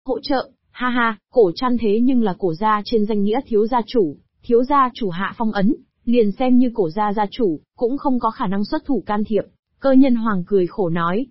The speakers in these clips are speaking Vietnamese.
Hỗ trợ, ha ha, Cổ Trăn thế nhưng là Cổ gia trên danh nghĩa thiếu gia chủ hạ phong ấn, liền xem như Cổ gia gia chủ, cũng không có khả năng xuất thủ can thiệp. Cơ Nhân Hoàng cười khổ nói.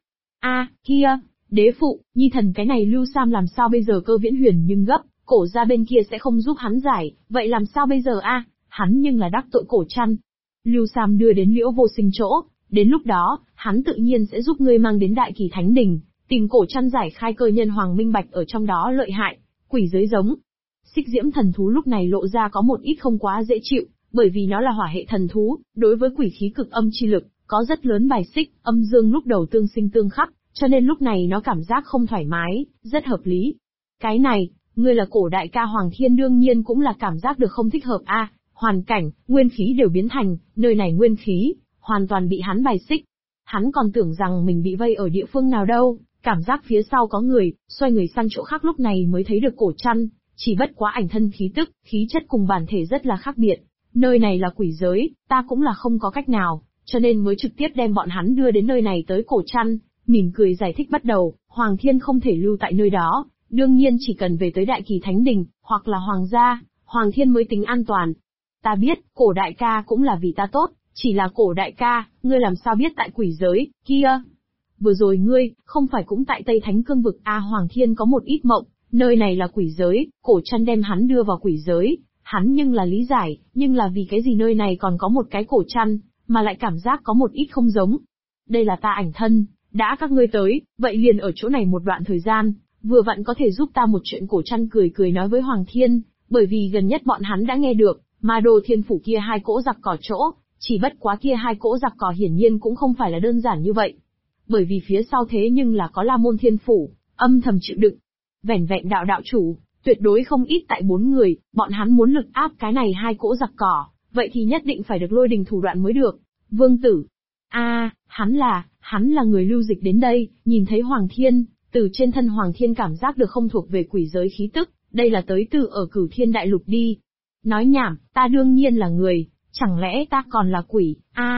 Kia, đế phụ, nhi thần cái này Lưu Sam làm sao bây giờ? Cơ Viễn Huyền nhưng gấp, Cổ gia bên kia sẽ không giúp hắn giải, vậy làm sao bây giờ hắn nhưng là đắc tội Cổ Trăn. Lưu Sam đưa đến Liễu Vô Sinh chỗ, đến lúc đó, hắn tự nhiên sẽ giúp ngươi mang đến Đại Kỳ Thánh Đình, tìm Cổ Trăn giải khai. Cơ Nhân Hoàng minh bạch ở trong đó lợi hại, quỷ giới giống. Xích Diễm thần thú lúc này lộ ra có một ít không quá dễ chịu, bởi vì nó là hỏa hệ thần thú, đối với quỷ khí cực âm chi lực, có rất lớn bài xích, âm dương lúc đầu tương sinh tương khắc, cho nên lúc này nó cảm giác không thoải mái, rất hợp lý. Cái này, ngươi là Cổ đại ca Hoàng Thiên đương nhiên cũng là cảm giác được không thích hợp hoàn cảnh, nguyên khí đều biến thành, nơi này nguyên khí, hoàn toàn bị hắn bài xích. Hắn còn tưởng rằng mình bị vây ở địa phương nào đâu, cảm giác phía sau có người, xoay người sang chỗ khác lúc này mới thấy được Cổ Trăn, chỉ bất quá ảnh thân khí tức, khí chất cùng bản thể rất là khác biệt. Nơi này là quỷ giới, ta cũng là không có cách nào, cho nên mới trực tiếp đem bọn hắn đưa đến nơi này tới. Cổ Trăn mỉm cười giải thích bắt đầu, Hoàng Thiên không thể lưu tại nơi đó, đương nhiên chỉ cần về tới Đại Kỳ Thánh Đình, hoặc là Hoàng gia, Hoàng Thiên mới tính an toàn. Ta biết, Cổ đại ca cũng là vì ta tốt, chỉ là Cổ đại ca, ngươi làm sao biết tại quỷ giới, kia? Vừa rồi ngươi, không phải cũng tại Tây Thánh Cương vực Hoàng Thiên có một ít mộng, nơi này là quỷ giới, Cổ Trăn đem hắn đưa vào quỷ giới, hắn nhưng là lý giải, nhưng là vì cái gì nơi này còn có một cái Cổ Trăn, mà lại cảm giác có một ít không giống. Đây là ta ảnh thân, đã các ngươi tới, vậy liền ở chỗ này một đoạn thời gian, vừa vặn có thể giúp ta một chuyện. Cổ Trăn cười cười nói với Hoàng Thiên, bởi vì gần nhất bọn hắn đã nghe được, Ma Đô Thiên Phủ kia hai cỗ giặc cỏ chỗ, chỉ bất quá kia hai cỗ giặc cỏ hiển nhiên cũng không phải là đơn giản như vậy. Bởi vì phía sau thế nhưng là có La Môn Thiên Phủ, âm thầm chịu đựng. Vẻn vẹn đạo chủ, tuyệt đối không ít tại 4 người, bọn hắn muốn lực áp cái này hai cỗ giặc cỏ, vậy thì nhất định phải được lôi đình thủ đoạn mới được. Vương Tử. Hắn là người lưu dịch đến đây, nhìn thấy Hoàng Thiên, từ trên thân Hoàng Thiên cảm giác được không thuộc về quỷ giới khí tức, đây là tới từ ở Cửu Thiên Đại Lục đi. Nói nhảm, ta đương nhiên là người, chẳng lẽ ta còn là quỷ?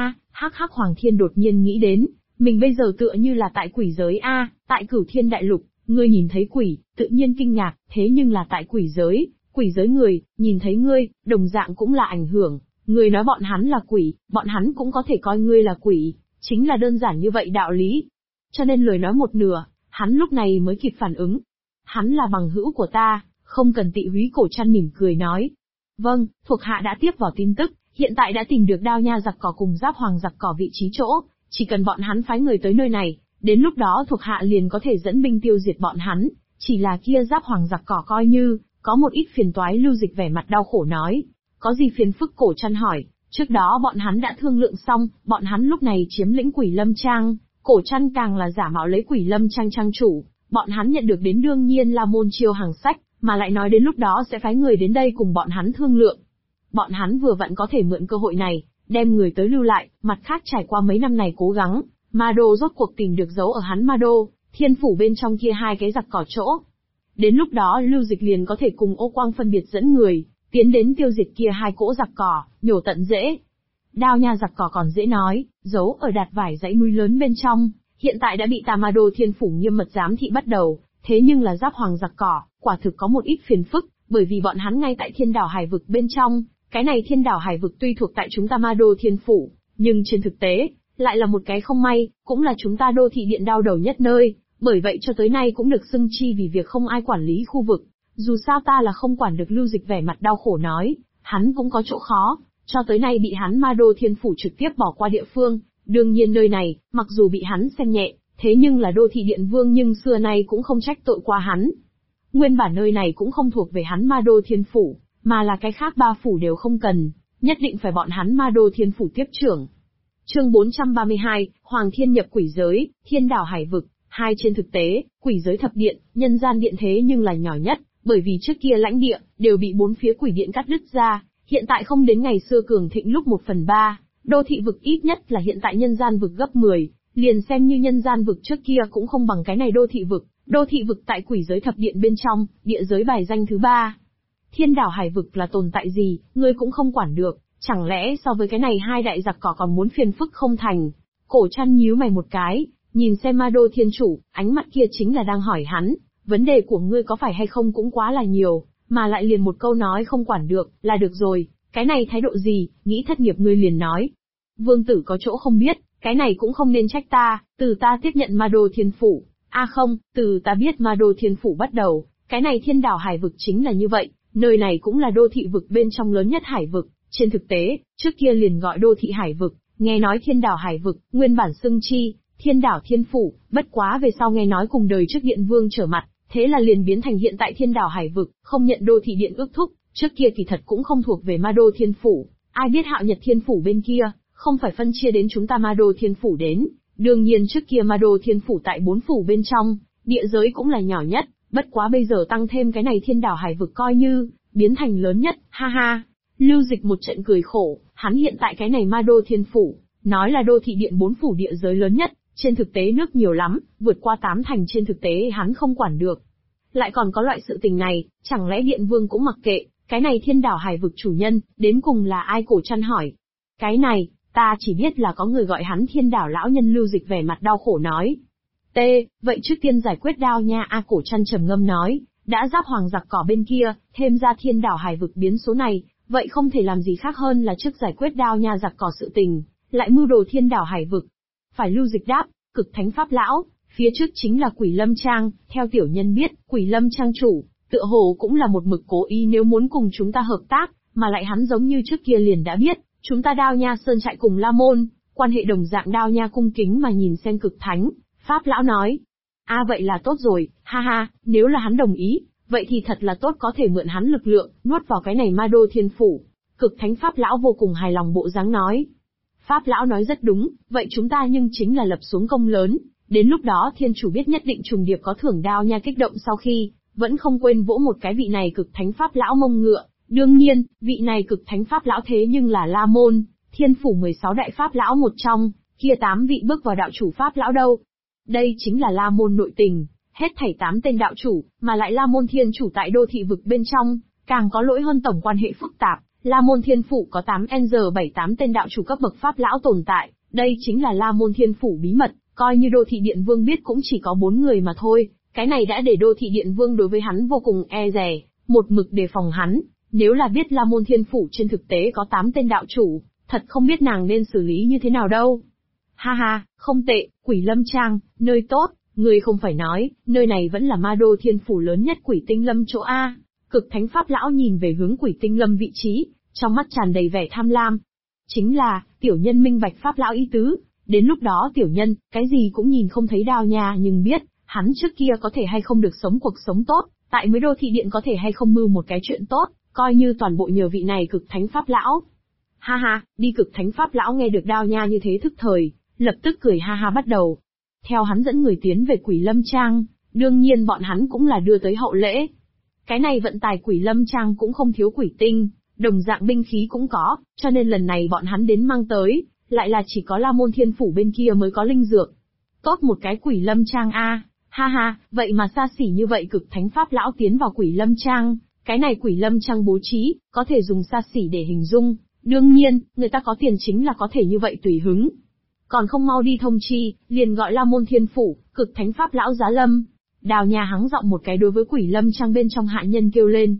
Hắc Hoàng Thiên đột nhiên nghĩ đến, mình bây giờ tựa như là tại quỷ giới tại Cửu Thiên Đại Lục, ngươi nhìn thấy quỷ, tự nhiên kinh ngạc, thế nhưng là tại quỷ giới người, nhìn thấy ngươi, đồng dạng cũng là ảnh hưởng, ngươi nói bọn hắn là quỷ, bọn hắn cũng có thể coi ngươi là quỷ, chính là đơn giản như vậy đạo lý. Cho nên lời nói một nửa, hắn lúc này mới kịp phản ứng. Hắn là bằng hữu của ta, không cần tị húy. Cổ Trăn mỉm cười nói. Vâng, thuộc hạ đã tiếp vào tin tức, hiện tại đã tìm được Đao Nha giặc cỏ cùng Giáp Hoàng giặc cỏ vị trí chỗ, chỉ cần bọn hắn phái người tới nơi này, đến lúc đó thuộc hạ liền có thể dẫn binh tiêu diệt bọn hắn, chỉ là kia Giáp Hoàng giặc cỏ coi như có một ít phiền toái. Lưu Dịch vẻ mặt đau khổ nói. Có gì phiền phức? Cổ Trăn hỏi. Trước đó bọn hắn đã thương lượng xong, bọn hắn lúc này chiếm lĩnh Quỷ Lâm Trang, Cổ Trăn càng là giả mạo lấy Quỷ Lâm Trang trang chủ, bọn hắn nhận được đến đương nhiên là môn chiêu hàng sách, mà lại nói đến lúc đó sẽ phái người đến đây cùng bọn hắn thương lượng. Bọn hắn vừa vặn có thể mượn cơ hội này, đem người tới lưu lại, mặt khác trải qua mấy năm này cố gắng, Ma Đô rốt cuộc tìm được dấu ở hắn Ma Đô, Thiên Phủ bên trong kia hai cái giặc cỏ chỗ. Đến lúc đó Lưu Dịch liền có thể cùng Ô Quang phân biệt dẫn người, tiến đến tiêu diệt kia hai cỗ giặc cỏ, nhổ tận rễ. Đao Nha giặc cỏ còn dễ nói, giấu ở Đạt Vải dãy núi lớn bên trong, hiện tại đã bị Ma Đô Thiên Phủ nghiêm mật giám thị bắt đầu, thế nhưng là Giáp Hoàng giặc cỏ, quả thực có một ít phiền phức, bởi vì bọn hắn ngay tại Thiên Đảo Hải vực bên trong, cái này Thiên Đảo Hải vực tuy thuộc tại chúng ta Ma Đô Thiên Phủ, nhưng trên thực tế, lại là một cái không may, cũng là chúng ta đô thị điện đao đầu nhất nơi, bởi vậy cho tới nay cũng được xưng chi vì việc không ai quản lý khu vực. Dù sao ta là không quản được. Lưu Dịch vẻ mặt đau khổ nói, hắn cũng có chỗ khó, cho tới nay bị hắn Ma Đô Thiên Phủ trực tiếp bỏ qua địa phương, đương nhiên nơi này, mặc dù bị hắn xem nhẹ, thế nhưng là đô thị điện vương nhưng xưa nay cũng không trách tội qua hắn. Nguyên bản nơi này cũng không thuộc về hắn Ma Đô Thiên Phủ, mà là cái khác 3 phủ đều không cần, nhất định phải bọn hắn Ma Đô Thiên Phủ tiếp trưởng. Chương 432, Hoàng Thiên nhập quỷ giới, Thiên Đảo Hải vực. Trên thực tế, quỷ giới thập điện, nhân gian điện thế nhưng là nhỏ nhất, bởi vì trước kia lãnh địa đều bị 4 phía quỷ điện cắt đứt ra, hiện tại không đến ngày xưa cường thịnh lúc 1/3, đô thị vực ít nhất là hiện tại nhân gian vực gấp 10, liền xem như nhân gian vực trước kia cũng không bằng cái này đô thị vực tại quỷ giới thập điện bên trong, địa giới bài danh thứ 3. Thiên Đảo Hải vực là tồn tại gì, ngươi cũng không quản được, chẳng lẽ so với cái này hai đại giặc cỏ còn muốn phiền phức không thành? Cổ Trăn nhíu mày một cái, nhìn xem Ma Đô Thiên Chủ, ánh mắt kia chính là đang hỏi hắn, vấn đề của ngươi có phải hay không cũng quá là nhiều, mà lại liền một câu nói không quản được, là được rồi, cái này thái độ gì, nghĩ thất nghiệp ngươi liền nói. Vương tử có chỗ không biết, cái này cũng không nên trách ta, từ ta tiếp nhận Ma Đô Thiên Phủ. Không, từ ta biết Ma Đô Thiên Phủ bắt đầu, cái này thiên đảo hải vực chính là như vậy, nơi này cũng là đô thị vực bên trong lớn nhất hải vực, trên thực tế, trước kia liền gọi đô thị hải vực, nghe nói thiên đảo hải vực, nguyên bản xưng chi, thiên đảo thiên phủ, bất quá về sau nghe nói cùng đời trước điện vương trở mặt, thế là liền biến thành hiện tại thiên đảo hải vực, không nhận đô thị điện ước thúc, trước kia kỳ thật cũng không thuộc về Ma Đô Thiên Phủ, ai biết Hạo Nhật Thiên Phủ bên kia, không phải phân chia đến chúng ta Ma Đô Thiên Phủ đến, đương nhiên trước kia Ma Đô Thiên Phủ tại 4 phủ bên trong, địa giới cũng là nhỏ nhất, bất quá bây giờ tăng thêm cái này thiên đảo hải vực coi như, biến thành lớn nhất, ha ha. Lưu Dịch một trận cười khổ, hắn hiện tại cái này Ma Đô Thiên Phủ, nói là đô thị điện 4 phủ địa giới lớn nhất, trên thực tế nước nhiều lắm, vượt qua 8 thành trên thực tế hắn không quản được. Lại còn có loại sự tình này, chẳng lẽ điện vương cũng mặc kệ, cái này thiên đảo hải vực chủ nhân, đến cùng là ai? Cổ Trăn hỏi. Cái này, ta chỉ biết là có người gọi hắn thiên đảo lão nhân. Lưu Dịch vẻ mặt đau khổ nói. Vậy trước tiên giải quyết Đao Nha. Cổ Trăn trầm ngâm nói, đã giáp hoàng giặc cỏ bên kia, thêm ra thiên đảo hải vực biến số này, vậy không thể làm gì khác hơn là trước giải quyết Đao Nha giặc cỏ sự tình, lại mưu đồ thiên đảo hải vực. Phải. Lưu Dịch đáp, Cực Thánh Pháp lão, phía trước chính là Quỷ Lâm Trang, theo tiểu nhân biết, Quỷ Lâm Trang chủ, tựa hồ cũng là một mực cố ý nếu muốn cùng chúng ta hợp tác, mà lại hắn giống như trước kia liền đã biết, chúng ta Đao Nha Sơn trại cùng La Môn, quan hệ đồng dạng. Đao Nha cung kính mà nhìn xem Cực Thánh Pháp lão nói. Vậy là tốt rồi, ha ha, nếu là hắn đồng ý, vậy thì thật là tốt, có thể mượn hắn lực lượng, nuốt vào cái này Ma Đô Thiên Phủ. Cực Thánh Pháp lão vô cùng hài lòng bộ dáng nói. Pháp lão nói rất đúng, vậy chúng ta nhưng chính là lập xuống công lớn, đến lúc đó thiên chủ biết nhất định trùng điệp có thưởng. Đao Nha kích động sau khi, vẫn không quên vỗ một cái vị này Cực Thánh Pháp lão mông ngựa, đương nhiên, vị này Cực Thánh Pháp lão thế nhưng là La Môn, Thiên Phủ 16 đại Pháp lão một trong, kia 8 vị bước vào đạo chủ Pháp lão đâu. Đây chính là La Môn nội tình, hết thảy 8 tên đạo chủ, mà lại La Môn Thiên Chủ tại đô thị vực bên trong, càng có lỗi hơn tổng quan hệ phức tạp. La Môn Thiên Phủ có 8 tên đạo chủ cấp bậc Pháp lão tồn tại, đây chính là La Môn Thiên Phủ bí mật, coi như đô thị điện vương biết cũng chỉ có 4 người mà thôi, cái này đã để đô thị điện vương đối với hắn vô cùng e dè, một mực đề phòng hắn, nếu là biết La Môn Thiên Phủ trên thực tế có 8 tên đạo chủ, thật không biết nàng nên xử lý như thế nào đâu. Ha ha, không tệ, Quỷ Lâm Trang, nơi tốt, người không phải nói, nơi này vẫn là Ma Đô Thiên Phủ lớn nhất Quỷ Tinh Lâm chỗ A. Cực Thánh Pháp lão nhìn về hướng Quỷ Tinh Lâm vị trí, trong mắt tràn đầy vẻ tham lam. Chính là, tiểu nhân minh bạch Pháp lão ý tứ, đến lúc đó tiểu nhân, cái gì cũng nhìn không thấy Đao Nha nhưng biết, hắn trước kia có thể hay không được sống cuộc sống tốt, tại mới đô thị điện có thể hay không mưu một cái chuyện tốt, coi như toàn bộ nhờ vị này Cực Thánh Pháp lão. Ha ha, đi. Cực Thánh Pháp lão nghe được Đao Nha như thế thức thời, lập tức cười ha ha bắt đầu. Theo hắn dẫn người tiến về Quỷ Lâm Trang, đương nhiên bọn hắn cũng là đưa tới hậu lễ. Cái này vận tài Quỷ Lâm Trang cũng không thiếu quỷ tinh, đồng dạng binh khí cũng có, cho nên lần này bọn hắn đến mang tới, lại là chỉ có La Môn Thiên Phủ bên kia mới có linh dược. Tốt một cái Quỷ Lâm Trang a, ha ha, vậy mà xa xỉ như vậy. Cực Thánh Pháp lão tiến vào Quỷ Lâm Trang, cái này Quỷ Lâm Trang bố trí, có thể dùng xa xỉ để hình dung, đương nhiên, người ta có tiền chính là có thể như vậy tùy hứng. Còn không mau đi thông chi, liền gọi La Môn Thiên Phủ, Cực Thánh Pháp lão giá lâm. Đào Nha hắng giọng một cái đối với Quỷ Lâm Trang bên trong hạ nhân kêu lên.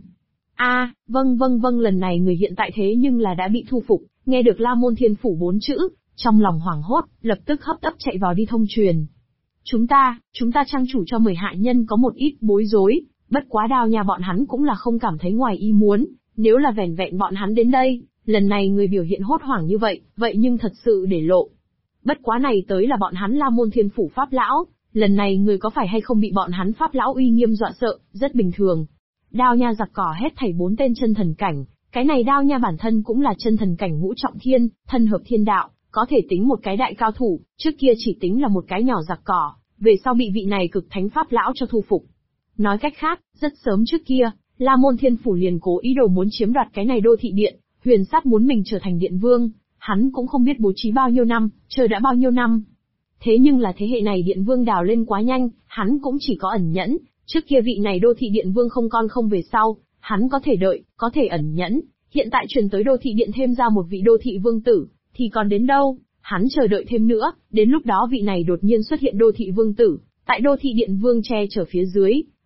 Vâng, lần này người hiện tại thế nhưng là đã bị thu phục, nghe được La Môn Thiên Phủ 4 chữ, trong lòng hoảng hốt, lập tức hấp tấp chạy vào đi thông truyền. Chúng ta trang chủ cho 10 hạ nhân có một ít bối rối, bất quá Đào Nha bọn hắn cũng là không cảm thấy ngoài ý muốn, nếu là vẻn vẹn bọn hắn đến đây, lần này người biểu hiện hốt hoảng như vậy, vậy nhưng thật sự để lộ. Bất quá này tới là bọn hắn La Môn Thiên Phủ Pháp lão, lần này người có phải hay không bị bọn hắn Pháp lão uy nghiêm dọa sợ, rất bình thường. Đao Nha giặc cỏ hết thảy 4 tên chân thần cảnh, cái này Đao Nha bản thân cũng là chân thần cảnh ngũ trọng thiên, thân hợp thiên đạo, có thể tính một cái đại cao thủ, trước kia chỉ tính là một cái nhỏ giặc cỏ, về sau bị vị này Cực Thánh Pháp lão cho thu phục. Nói cách khác, rất sớm trước kia, La Môn Thiên Phủ liền cố ý đồ muốn chiếm đoạt cái này đô thị điện, Huyền Sát muốn mình trở thành điện vương, hắn cũng không biết bố trí bao nhiêu năm, chờ đã bao nhiêu năm. Thế nhưng là thế hệ này điện vương đào lên quá nhanh, hắn cũng chỉ có ẩn nhẫn, trước kia vị này đô thị điện vương không con không về sau, hắn có thể đợi, có thể ẩn nhẫn, hiện tại truyền tới đô thị điện thêm ra một vị đô thị vương tử, thì còn đến đâu, hắn chờ đợi thêm nữa, đến lúc đó vị này đột nhiên xuất hiện đô thị vương tử, tại đô thị điện vương che chở phía dưới,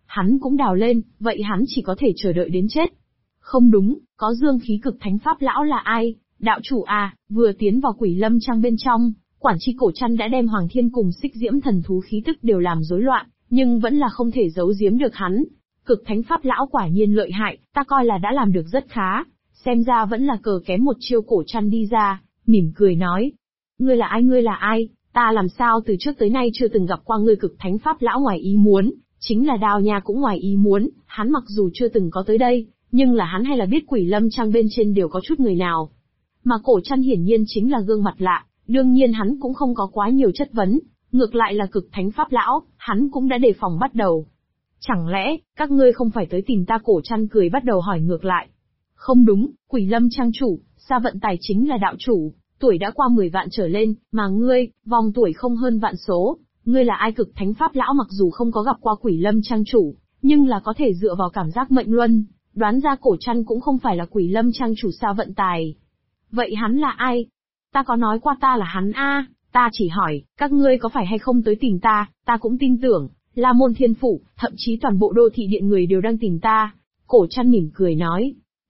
hắn cũng đào lên, vậy hắn chỉ có thể chờ đợi đến chết. Không đúng, có dương khí cực thánh pháp lão là ai? Đạo chủ à, vừa tiến vào Quỷ Lâm Trang bên trong, quản tri Cổ Trăn đã đem Hoàng Thiên cùng Xích Diễm thần thú khí tức đều làm rối loạn, nhưng vẫn là không thể giấu giếm được hắn. Cực thánh pháp lão quả nhiên lợi hại, ta coi là đã làm được rất khá, xem ra vẫn là cờ kém một chiêu. Cổ Trăn đi ra, mỉm cười nói. Ngươi là ai, ngươi là ai? Ta làm sao từ trước tới nay chưa từng gặp qua ngươi. Cực thánh pháp lão ngoài ý muốn, chính là Đao Nha cũng ngoài ý muốn, hắn mặc dù chưa từng có tới đây, nhưng là hắn hay là biết Quỷ Lâm Trang bên trên đều có chút người nào. Mà Cổ Trăn hiển nhiên chính là gương mặt lạ, đương nhiên hắn cũng không có quá nhiều chất vấn, ngược lại là Cực thánh pháp lão, hắn cũng đã đề phòng bắt đầu. Chẳng lẽ, các ngươi không phải tới tìm ta? Cổ Trăn cười bắt đầu hỏi ngược lại. Không đúng, Quỷ Lâm Trang chủ, Sa Vận Tài chính là đạo chủ, tuổi đã qua 10 vạn trở lên, mà ngươi, vòng tuổi không hơn vạn số. Ngươi là ai? Cực thánh pháp lão mặc dù không có gặp qua Quỷ Lâm Trang chủ, nhưng là có thể dựa vào cảm giác mệnh luân, đoán ra Cổ Trăn cũng không phải là Quỷ Lâm Trang chủ Sa Vận Tài. Vậy hắn là ai? Ta có nói qua ta là hắn a, ta chỉ hỏi, các ngươi có phải hay không tới tìm ta cũng tin tưởng, La Môn Thiên Phủ, thậm chí toàn bộ Đô Thị Điện người đều đang tìm ta. Cổ Trăn mỉm cười nói.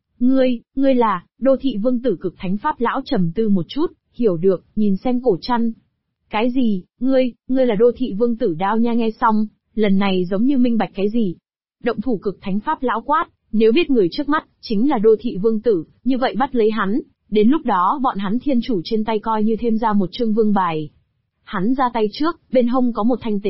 Ngươi là, Đô Thị Vương tử? Cực thánh pháp lão trầm tư một chút, hiểu được, nhìn xem Cổ Trăn. Cái gì, ngươi là Đô Thị Vương tử? Đao Nha nghe xong, lần này giống như minh bạch cái gì. Động thủ. Cực thánh pháp lão quát, nếu biết người trước mắt chính là Đô Thị Vương tử, như vậy bắt lấy hắn, đến lúc đó bọn hắn thiên chủ trên tay coi như thêm ra một chương vương bài. Hắn ra tay trước, bên hông có một thanh tế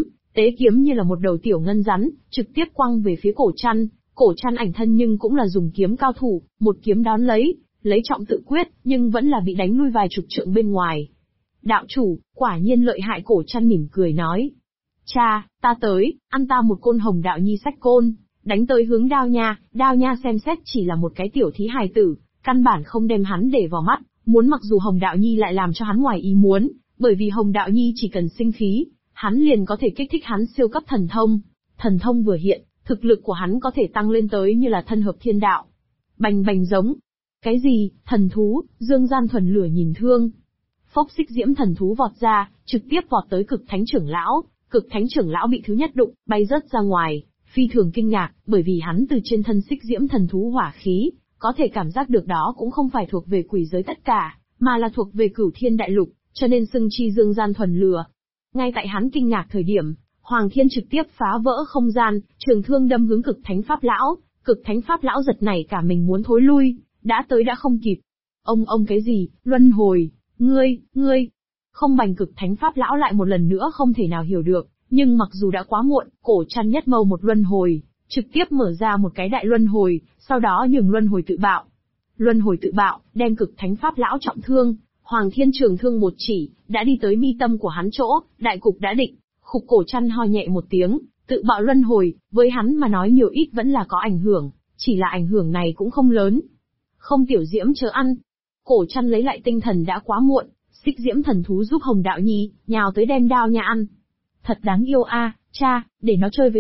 kiếm như là một đầu tiểu ngân rắn, trực tiếp quăng về phía Cổ Trăn. Cổ Trăn ảnh thân nhưng cũng là dùng kiếm cao thủ, một kiếm đón lấy trọng tự quyết, nhưng vẫn là bị đánh lui vài chục trượng bên ngoài. Đạo chủ, quả nhiên lợi hại. Cổ Trăn mỉm cười nói. Cha, ta tới, ăn ta một côn. Hồng Đạo Nhi xách côn, đánh tới hướng Đao Nha xem xét chỉ là một cái tiểu thí hài tử, căn bản không đem hắn để vào mắt, muốn mặc dù Hồng Đạo Nhi lại làm cho hắn ngoài ý muốn, bởi vì Hồng Đạo Nhi chỉ cần sinh khí, hắn liền có thể kích thích hắn siêu cấp thần thông. Thần thông vừa hiện, thực lực của hắn có thể tăng lên tới như là thân hợp thiên đạo. Bành bành giống. Cái gì, thần thú? Dương Gian Thuần lửa nhìn thương. Phốc. Xích Diễm thần thú vọt ra, trực tiếp vọt tới Cực thánh trưởng lão. Cực thánh trưởng lão bị thứ nhất đụng, bay rớt ra ngoài, phi thường kinh ngạc, bởi vì hắn từ trên thân Xích Diễm thần thú hỏa khí, có thể cảm giác được đó cũng không phải thuộc về quỷ giới tất cả, mà là thuộc về Cửu Thiên Đại Lục, cho nên xưng chi Dương Gian Thuần lửa. Ngay tại hắn kinh ngạc thời điểm, Hoàng Thiên trực tiếp phá vỡ không gian, trường thương đâm hướng Cực thánh pháp lão. Cực thánh pháp lão giật nảy cả mình muốn thối lui, đã tới đã không kịp. Ông cái gì, luân hồi, ngươi. Không. Bành. Cực thánh pháp lão lại một lần nữa không thể nào hiểu được, nhưng mặc dù đã quá muộn, Cổ Trăn nhất mâu một luân hồi, trực tiếp mở ra một cái đại luân hồi, sau đó nhường luân hồi tự bạo. Luân hồi tự bạo, đem Cực thánh pháp lão trọng thương, Hoàng Thiên trường thương một chỉ, đã đi tới mi tâm của hắn chỗ, đại cục đã định. Khục. Cổ Trăn ho nhẹ một tiếng, tự bạo luân hồi, với hắn mà nói nhiều ít vẫn là có ảnh hưởng, chỉ là ảnh hưởng này cũng không lớn. Không. Tiểu Diễm chớ ăn. Cổ Trăn lấy lại tinh thần đã quá muộn, Xích Diễm thần thú giúp Hồng Đạo Nhi, nhào tới đem Đao Nha ăn. Thật đáng yêu a, cha, để nó chơi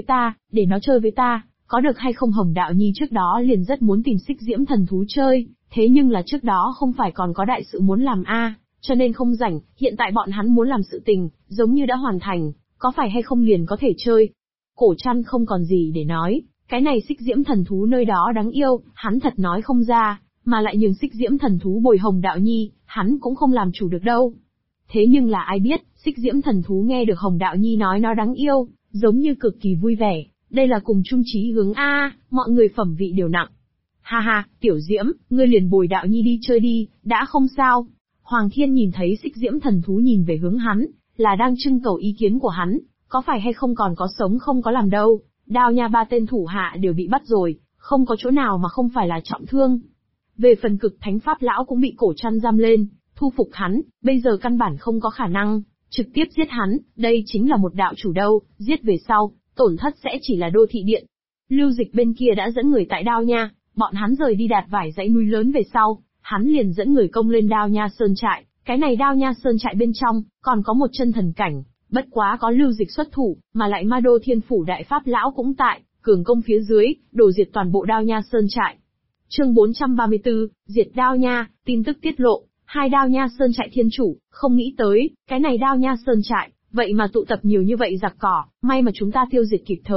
với ta, có được hay không? Hồng Đạo Nhi trước đó liền rất muốn tìm Xích Diễm thần thú chơi, thế nhưng là trước đó không phải còn có đại sự muốn làm cho nên không rảnh, hiện tại bọn hắn muốn làm sự tình, giống như đã hoàn thành, có phải hay không liền có thể chơi. Cổ Trăn không còn gì để nói, cái này Xích Diễm thần thú nơi đó đáng yêu, hắn thật nói không ra, mà lại nhường Xích Diễm thần thú bồi Hồng Đạo Nhi, hắn cũng không làm chủ được đâu. Thế nhưng là ai biết, Xích Diễm thần thú nghe được Hồng Đạo Nhi nói nó đáng yêu, giống như cực kỳ vui vẻ, đây là cùng chung chí hướng mọi người phẩm vị đều nặng. Ha ha, Tiểu Diễm, ngươi liền bồi Đạo Nhi đi chơi đi, đã không sao. Hoàng Thiên nhìn thấy Xích Diễm thần thú nhìn về hướng hắn, là đang trưng cầu ý kiến của hắn, có phải hay không còn có sống không có làm đâu. Đao Nha 3 tên thủ hạ đều bị bắt rồi, không có chỗ nào mà không phải là trọng thương. Về phần Cực thánh pháp lão cũng bị Cổ Trăn giam lên, thu phục hắn, bây giờ căn bản không có khả năng trực tiếp giết hắn, đây chính là một đạo chủ đâu, giết về sau, tổn thất sẽ chỉ là Đô Thị Điện. Lưu Dịch bên kia đã dẫn người tại Đao Nha, bọn hắn rời đi đạt vài dãy núi lớn về sau, hắn liền dẫn người công lên Đao Nha Sơn trại, cái này Đao Nha Sơn trại bên trong, còn có một chân thần cảnh, bất quá có Lưu Dịch xuất thủ, mà lại Ma Đô Thiên Phủ Đại Pháp Lão cũng tại, cường công phía dưới, đổ diệt toàn bộ Đao Nha Sơn trại. Chương 434, diệt Đao Nha, tin tức tiết lộ, 2 Đao Nha Sơn trại thiên chủ, không nghĩ tới, cái này Đao Nha Sơn trại, vậy mà tụ tập nhiều như vậy giặc cỏ, may mà chúng ta tiêu diệt kịp thời,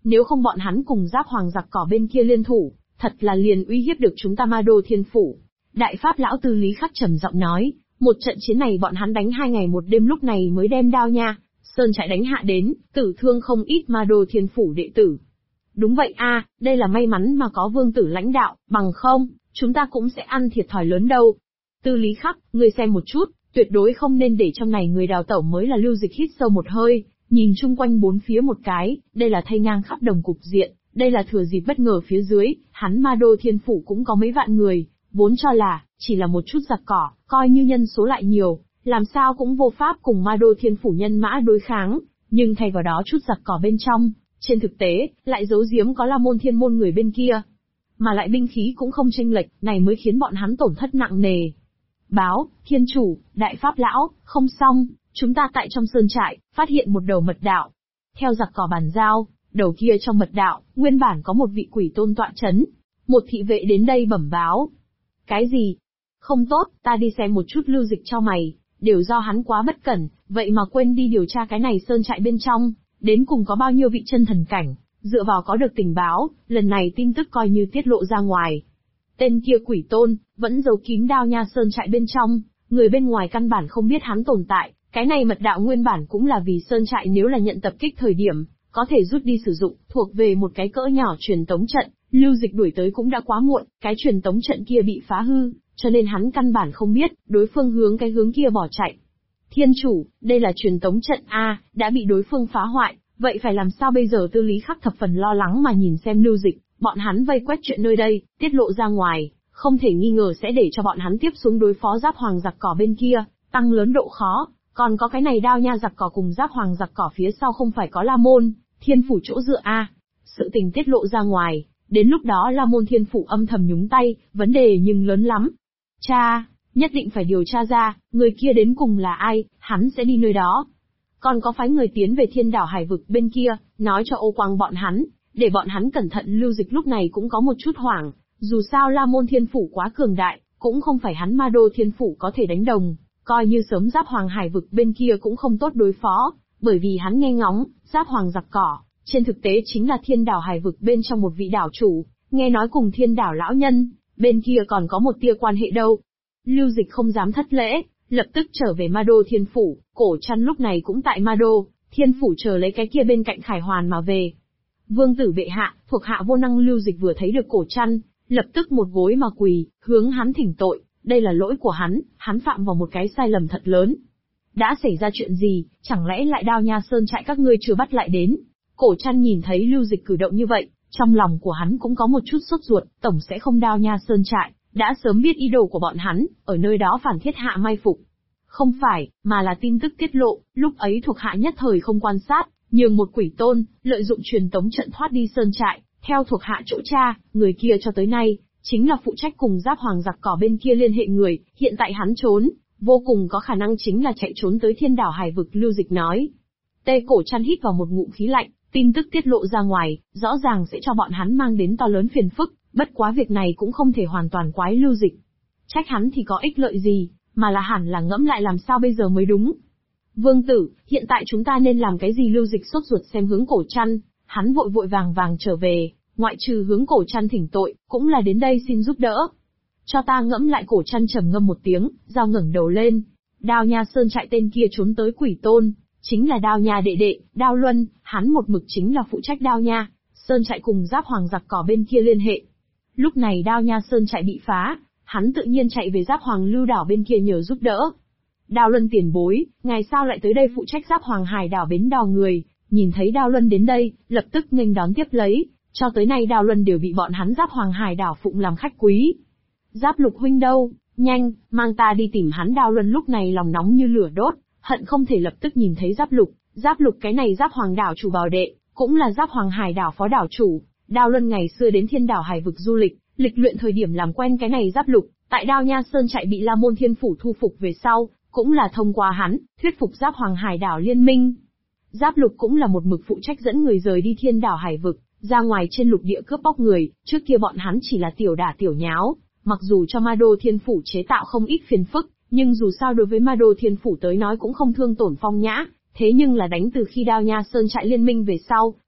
Nếu không bọn hắn cùng Giáp Hoàng giặc cỏ bên kia liên thủ, thật là liền uy hiếp được chúng ta Ma Đô Thiên Phủ. Đại Pháp lão Tư Lý Khắc trầm giọng nói, một trận chiến này bọn hắn đánh 2 ngày 1 đêm lúc này mới đem Đao Nha Sơn trại đánh hạ đến, tử thương không ít Ma Đô Thiên Phủ đệ tử. Đúng vậy a, đây là may mắn mà có vương tử lãnh đạo, bằng không, chúng ta cũng sẽ ăn thiệt thòi lớn đâu. Tư Lý Khắc, ngươi xem một chút, tuyệt đối không nên để trong này người đào tẩu mới là. Lưu Dịch hít sâu một hơi, nhìn chung quanh bốn phía một cái, đây là thay ngang khắp đồng cục diện, đây là thừa dịp bất ngờ phía dưới, hắn Ma Đô Thiên Phủ cũng có mấy vạn người, vốn cho là, chỉ là một chút giặc cỏ, coi như nhân số lại nhiều, làm sao cũng vô pháp cùng Ma Đô Thiên Phủ nhân mã đối kháng, nhưng thay vào đó chút giặc cỏ bên trong, trên thực tế, lại giấu giếm có La Môn Thiên Môn người bên kia. Mà lại binh khí cũng không chênh lệch, này mới khiến bọn hắn tổn thất nặng nề. Báo, Thiên Chủ, Đại Pháp Lão, không xong, chúng ta tại trong sơn trại, phát hiện một đầu mật đạo. Theo giặc cỏ bàn giao, đầu kia trong mật đạo, nguyên bản có một vị quỷ tôn tọa chấn. Một thị vệ đến đây bẩm báo. Cái gì? Không tốt, ta đi xem một chút. Lưu Dịch cho mày, đều do hắn quá bất cẩn, vậy mà quên đi điều tra cái này sơn trại bên trong, đến cùng có bao nhiêu vị chân thần cảnh, dựa vào có được tình báo, lần này tin tức coi như tiết lộ ra ngoài. Tên kia quỷ tôn, vẫn giấu kín Đao Nha Sơn trại bên trong, người bên ngoài căn bản không biết hắn tồn tại, cái này mật đạo nguyên bản cũng là vì sơn trại nếu là nhận tập kích thời điểm, có thể rút đi sử dụng, thuộc về một cái cỡ nhỏ truyền tống trận, Lưu Dịch đuổi tới cũng đã quá muộn, cái truyền tống trận kia bị phá hư, cho nên hắn căn bản không biết, đối phương hướng cái hướng kia bỏ chạy. Thiên Chủ, đây là truyền tống trận A, đã bị đối phương phá hoại, vậy phải làm sao bây giờ? Tư Lý Khắc thập phần lo lắng mà nhìn xem Lưu Dịch, bọn hắn vây quét chuyện nơi đây, tiết lộ ra ngoài, không thể nghi ngờ sẽ để cho bọn hắn tiếp xuống đối phó Giáp Hoàng giặc cỏ bên kia, tăng lớn độ khó, còn có cái này Đao Nha giặc cỏ cùng Giáp Hoàng giặc cỏ phía sau không phải có La Môn Thiên Phủ chỗ dựa A. Sự tình tiết lộ ra ngoài, đến lúc đó La Môn Thiên Phủ âm thầm nhúng tay, vấn đề nhưng lớn lắm. Cha, nhất định phải điều tra ra, người kia đến cùng là ai, hắn sẽ đi nơi đó. Còn có phái người tiến về Thiên Đảo Hải Vực bên kia, nói cho Ô Quang bọn hắn, để bọn hắn cẩn thận. Lưu Dịch lúc này cũng có một chút hoảng, dù sao La Môn Thiên Phủ quá cường đại, cũng không phải hắn Ma Đô Thiên Phủ có thể đánh đồng, coi như sớm Giáp Hoàng Hải Vực bên kia cũng không tốt đối phó, bởi vì hắn nghe ngóng, Giáp Hoàng giặc cỏ, trên thực tế chính là Thiên Đảo Hải Vực bên trong một vị đảo chủ, nghe nói cùng Thiên Đảo lão nhân, bên kia còn có một tia quan hệ đâu. Lưu Dịch không dám thất lễ, lập tức trở về Ma Đô Thiên Phủ, Cổ Trăn lúc này cũng tại Ma Đô Thiên Phủ chờ lấy cái kia bên cạnh Khải Hoàn mà về. Vương tử bệ hạ, thuộc hạ vô năng. Lưu Dịch vừa thấy được Cổ Trăn, lập tức một gối mà quỳ, hướng hắn thỉnh tội, đây là lỗi của hắn phạm vào một cái sai lầm thật lớn. Đã xảy ra chuyện gì, chẳng lẽ lại Đao Nha Sơn trại các ngươi chưa bắt lại đến? Cổ Trăn nhìn thấy Lưu Dịch cử động như vậy, trong lòng của hắn cũng có một chút sốt ruột, tổng sẽ không Đao Nha Sơn trại đã sớm biết ý đồ của bọn hắn, ở nơi đó phản thiết hạ mai phục. Không phải, mà là tin tức tiết lộ, lúc ấy thuộc hạ nhất thời không quan sát, nhường một quỷ tôn, lợi dụng truyền tống trận thoát đi sơn trại, theo thuộc hạ chỗ tra, người kia cho tới nay, chính là phụ trách cùng Giáp Hoàng giặc cỏ bên kia liên hệ người, hiện tại hắn trốn, vô cùng có khả năng chính là chạy trốn tới Thiên Đảo Hải Vực. Lưu Dịch nói. Tê Cổ Trăn hít vào một ngụm khí lạnh, tin tức tiết lộ ra ngoài, rõ ràng sẽ cho bọn hắn mang đến to lớn phiền phức, bất quá việc này cũng không thể hoàn toàn quái Lưu Dịch. Trách hắn thì có ích lợi gì, mà là hẳn là ngẫm lại làm sao bây giờ mới đúng. Vương tử, hiện tại chúng ta nên làm cái gì? Lưu Dịch sốt ruột xem hướng Cổ Trăn, hắn vội vội vàng vàng trở về, ngoại trừ hướng Cổ Trăn thỉnh tội, cũng là đến đây xin giúp đỡ. Cho ta ngẫm lại. Cổ Trăn trầm ngâm một tiếng, giao ngẩng đầu lên. Đao Nha Sơn trại tên kia trốn tới quỷ tôn, chính là Đao Nha đệ đệ, Đao Luân, hắn một mực chính là phụ trách Đao Nha Sơn trại cùng Giáp Hoàng giặc cỏ bên kia liên hệ. Lúc này Đao Nha Sơn trại bị phá, hắn tự nhiên chạy về Giáp Hoàng Lưu Đảo bên kia nhờ giúp đỡ. Đao Luân tiền bối, ngày sao lại tới đây phụ trách Giáp Hoàng Hải Đảo bến đò người? Nhìn thấy Đao Luân đến đây, lập tức nghênh đón tiếp lấy, cho tới nay Đao Luân đều bị bọn hắn Giáp Hoàng Hải Đảo phụng làm khách quý. Giáp Lục huynh đâu, nhanh, mang ta đi tìm hắn. Đao Luân lúc này lòng nóng như lửa đốt, hận không thể lập tức nhìn thấy Giáp Lục cái này Giáp Hoàng đảo chủ bảo đệ, cũng là Giáp Hoàng Hải Đảo phó đảo chủ. Đao Luân ngày xưa đến Thiên Đảo Hải Vực du lịch luyện thời điểm làm quen cái này Giáp Lục, tại Đao Nha Sơn trại bị La Môn Thiên Phủ thu phục về sau, cũng là thông qua hắn, thuyết phục Giáp Hoàng Hải Đảo liên minh. Giáp Lục cũng là một mực phụ trách dẫn người rời đi Thiên Đảo Hải Vực, ra ngoài trên lục địa cướp bóc người, trước kia bọn hắn chỉ là tiểu đả tiểu nháo, mặc dù cho Ma Đô Thiên Phủ chế tạo không ít phiền phức, nhưng dù sao đối với Ma Đô Thiên Phủ tới nói cũng không thương tổn phong nhã, thế nhưng là đánh từ khi Đao Nha Sơn trại liên minh về sau,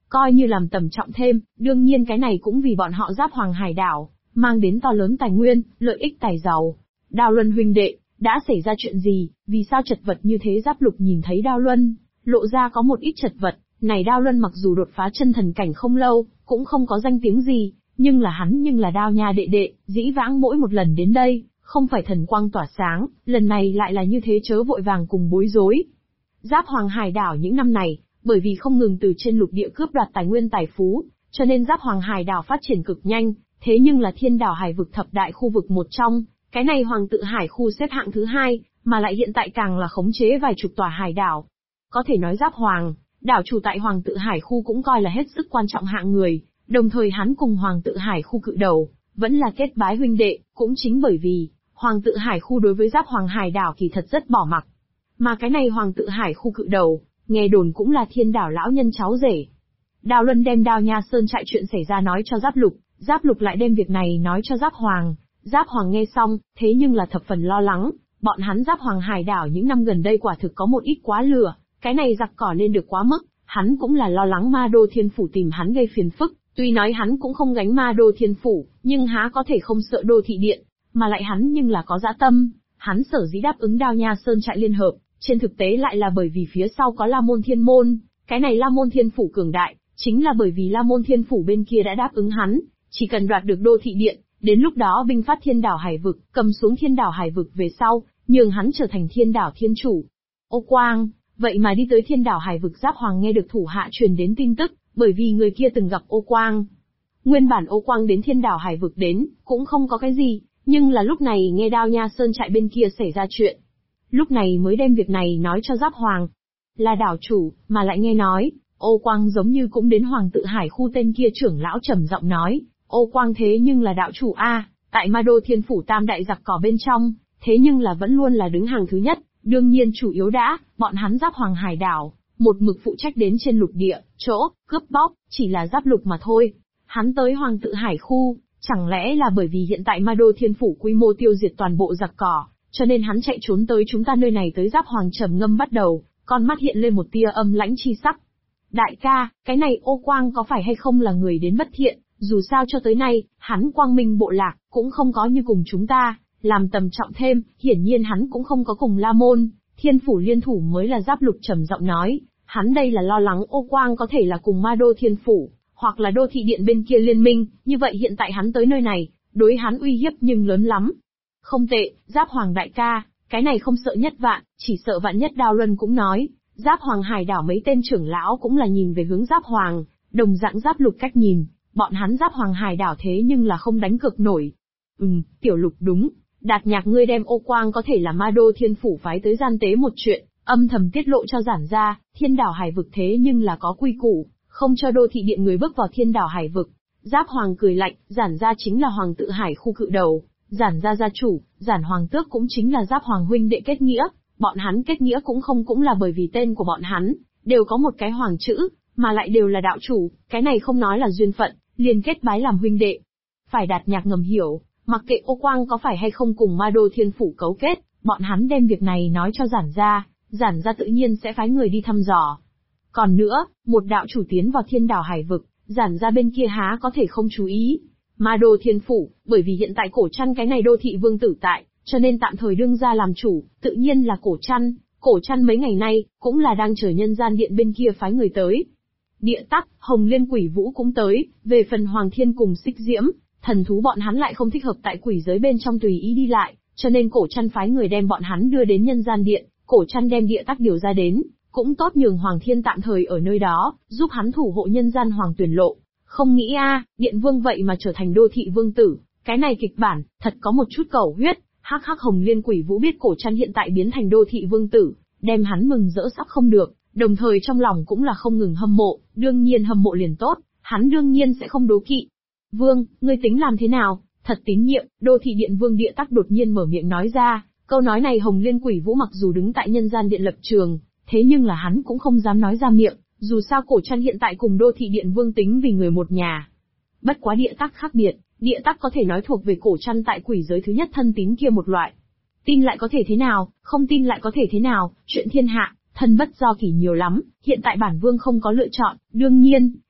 coi như làm tầm trọng thêm, đương nhiên cái này cũng vì bọn họ Giáp Hoàng Hải đảo, mang đến to lớn tài nguyên, lợi ích tài giàu. Đao Luân huynh đệ, đã xảy ra chuyện gì, vì sao chật vật như thế? Giáp Lục nhìn thấy Đao Luân, lộ ra có một ít chật vật, này Đao Luân mặc dù đột phá chân thần cảnh không lâu, cũng không có danh tiếng gì, nhưng là Đao nha đệ đệ, dĩ vãng mỗi một lần đến đây, không phải thần quang tỏa sáng, lần này lại là như thế, chớ vội vàng cùng bối rối. Giáp Hoàng Hải đảo những năm này, bởi vì không ngừng từ trên lục địa cướp đoạt tài nguyên tài phú, cho nên Giáp Hoàng Hải đảo phát triển cực nhanh, thế nhưng là thiên đảo hải vực thập đại khu vực một trong, cái này Hoàng tự hải khu xếp hạng thứ 2, mà lại hiện tại càng là khống chế vài chục tòa hải đảo. Có thể nói Giáp Hoàng, đảo chủ tại Hoàng tự hải khu cũng coi là hết sức quan trọng hạng người, đồng thời hắn cùng Hoàng tự hải khu cự đầu, vẫn là kết bái huynh đệ, cũng chính bởi vì, Hoàng tự hải khu đối với Giáp Hoàng Hải đảo kỳ thật rất bỏ mặc. Mà cái này Hoàng tự hải khu cự đầu, nghe đồn cũng là thiên đảo lão nhân cháu rể. Đao Luân đem Đao Nha Sơn trại chuyện xảy ra nói cho Giáp Lục, Giáp Lục lại đem việc này nói cho Giáp Hoàng. Giáp Hoàng nghe xong, thế nhưng là thập phần lo lắng, bọn hắn Giáp Hoàng Hải đảo những năm gần đây quả thực có một ít quá lửa, cái này giặc cỏ lên được quá mức, hắn cũng là lo lắng Ma Đô Thiên Phủ tìm hắn gây phiền phức, tuy nói hắn cũng không gánh Ma Đô Thiên Phủ, nhưng há có thể không sợ Đô Thị Điện, mà lại hắn nhưng là có dã tâm, hắn sở dĩ đáp ứng Đao Nha Sơn trại liên hợp, trên thực tế lại là bởi vì phía sau có La Môn Thiên Môn, cái này La Môn Thiên Phủ cường đại, chính là bởi vì La Môn Thiên Phủ bên kia đã đáp ứng hắn, chỉ cần đoạt được Đô Thị Điện, đến lúc đó binh phát thiên đảo hải vực, cầm xuống thiên đảo hải vực về sau, nhường hắn trở thành thiên đảo thiên chủ. Ô Quang, vậy mà đi tới thiên đảo hải vực. Giáp Hoàng nghe được thủ hạ truyền đến tin tức, bởi vì người kia từng gặp Ô Quang. Nguyên bản Ô Quang đến thiên đảo hải vực đến, cũng không có cái gì, nhưng là lúc này nghe Đao Nha Sơn trại bên kia xảy ra chuyện. Lúc này mới đem việc này nói cho Giáp Hoàng. Là đảo chủ, mà lại nghe nói, Ô Quang giống như cũng đến Hoàng tự hải khu. Tên kia trưởng lão trầm giọng nói, Ô Quang thế nhưng là đạo chủ A, tại Ma Đô Thiên Phủ tam đại giặc cỏ bên trong, thế nhưng là vẫn luôn là đứng hàng thứ nhất, đương nhiên chủ yếu đã, bọn hắn Giáp Hoàng Hải đảo, một mực phụ trách đến trên lục địa, chỗ, cướp bóc, chỉ là Giáp Lục mà thôi. Hắn tới Hoàng tự hải khu, chẳng lẽ là bởi vì hiện tại Ma Đô Thiên Phủ quy mô tiêu diệt toàn bộ giặc cỏ, cho nên hắn chạy trốn tới chúng ta nơi này. Tới Giáp Hoàng trầm ngâm bắt đầu, con mắt hiện lên một tia âm lãnh chi sắc. Đại ca, cái này Ô Quang có phải hay không là người đến bất thiện, dù sao cho tới nay, hắn Quang Minh bộ lạc, cũng không có như cùng chúng ta, làm tầm trọng thêm, hiển nhiên hắn cũng không có cùng La Môn Thiên Phủ liên thủ mới là. Giáp Lục trầm giọng nói, hắn đây là lo lắng Ô Quang có thể là cùng Ma Đô Thiên Phủ, hoặc là Đô Thị Điện bên kia liên minh, như vậy hiện tại hắn tới nơi này, đối hắn uy hiếp nhưng lớn lắm. Không tệ, Giáp Hoàng đại ca, cái này không sợ nhất vạn, chỉ sợ vạn nhất. Đao Luân cũng nói, Giáp Hoàng Hải đảo mấy tên trưởng lão cũng là nhìn về hướng Giáp Hoàng, đồng dạng Giáp Lục cách nhìn, bọn hắn Giáp Hoàng Hải đảo thế nhưng là không đánh cược nổi. Tiểu Lục đúng, Đạt Nhạc ngươi đem Ô Quang có thể là Ma Đô Thiên Phủ phái tới gian tế một chuyện, âm thầm tiết lộ cho Giản gia. Thiên đảo hải vực thế nhưng là có quy củ, không cho Đô Thị Điện người bước vào thiên đảo hải vực. Giáp Hoàng cười lạnh, Giản gia chính là Hoàng tự hải khu cự đầu, Giản gia gia chủ, Giản Hoàng Tước cũng chính là Giáp Hoàng huynh đệ kết nghĩa, bọn hắn kết nghĩa cũng là bởi vì tên của bọn hắn đều có một cái Hoàng chữ, mà lại đều là đạo chủ, cái này không nói là duyên phận, liền kết bái làm huynh đệ. Phải Đạt Nhạc ngầm hiểu, mặc kệ Ô Quang có phải hay không cùng Ma Đô Thiên Phủ cấu kết, bọn hắn đem việc này nói cho Giản gia tự nhiên sẽ phái người đi thăm dò. Còn nữa, một đạo chủ tiến vào thiên đảo hải vực, Giản gia bên kia há có thể không chú ý. Ma Đô Thiên Phủ, bởi vì hiện tại Cổ Trăn cái này đô thị vương tử tại, cho nên tạm thời đương ra làm chủ, tự nhiên là Cổ Trăn mấy ngày nay, cũng là đang chờ nhân gian điện bên kia phái người tới. Địa Tắc, Hồng Liên Quỷ Vũ cũng tới, về phần Hoàng Thiên cùng Xích Diễm, thần thú bọn hắn lại không thích hợp tại quỷ giới bên trong tùy ý đi lại, cho nên Cổ Trăn phái người đem bọn hắn đưa đến nhân gian điện. Cổ Trăn đem Địa Tắc điều ra đến, cũng tốt nhường Hoàng Thiên tạm thời ở nơi đó, giúp hắn thủ hộ nhân gian Hoàng Tuyển Lộ. Không nghĩ Điện Vương vậy mà trở thành đô thị vương tử, cái này kịch bản, thật có một chút cầu huyết. Hắc Hồng Liên Quỷ Vũ biết Cổ Trăn hiện tại biến thành đô thị vương tử, đem hắn mừng rỡ sắp không được, đồng thời trong lòng cũng là không ngừng hâm mộ, đương nhiên hâm mộ liền tốt, hắn đương nhiên sẽ không đố kỵ. Vương, ngươi tính làm thế nào? Thật tín nhiệm, đô thị điện vương Địa Tắc đột nhiên mở miệng nói ra, câu nói này Hồng Liên Quỷ Vũ mặc dù đứng tại nhân gian điện lập trường, thế nhưng là hắn cũng không dám nói ra miệng, dù sao Cổ Trăn hiện tại cùng đô thị điện vương tính vì người một nhà. Bất quá Địa Tắc khác biệt, Địa Tắc có thể nói thuộc về Cổ Trăn tại quỷ giới thứ nhất thân tín kia một loại. Tin lại có thể thế nào, không tin lại có thể thế nào, chuyện thiên hạ, thân bất do kỷ nhiều lắm, hiện tại bản vương không có lựa chọn, đương nhiên,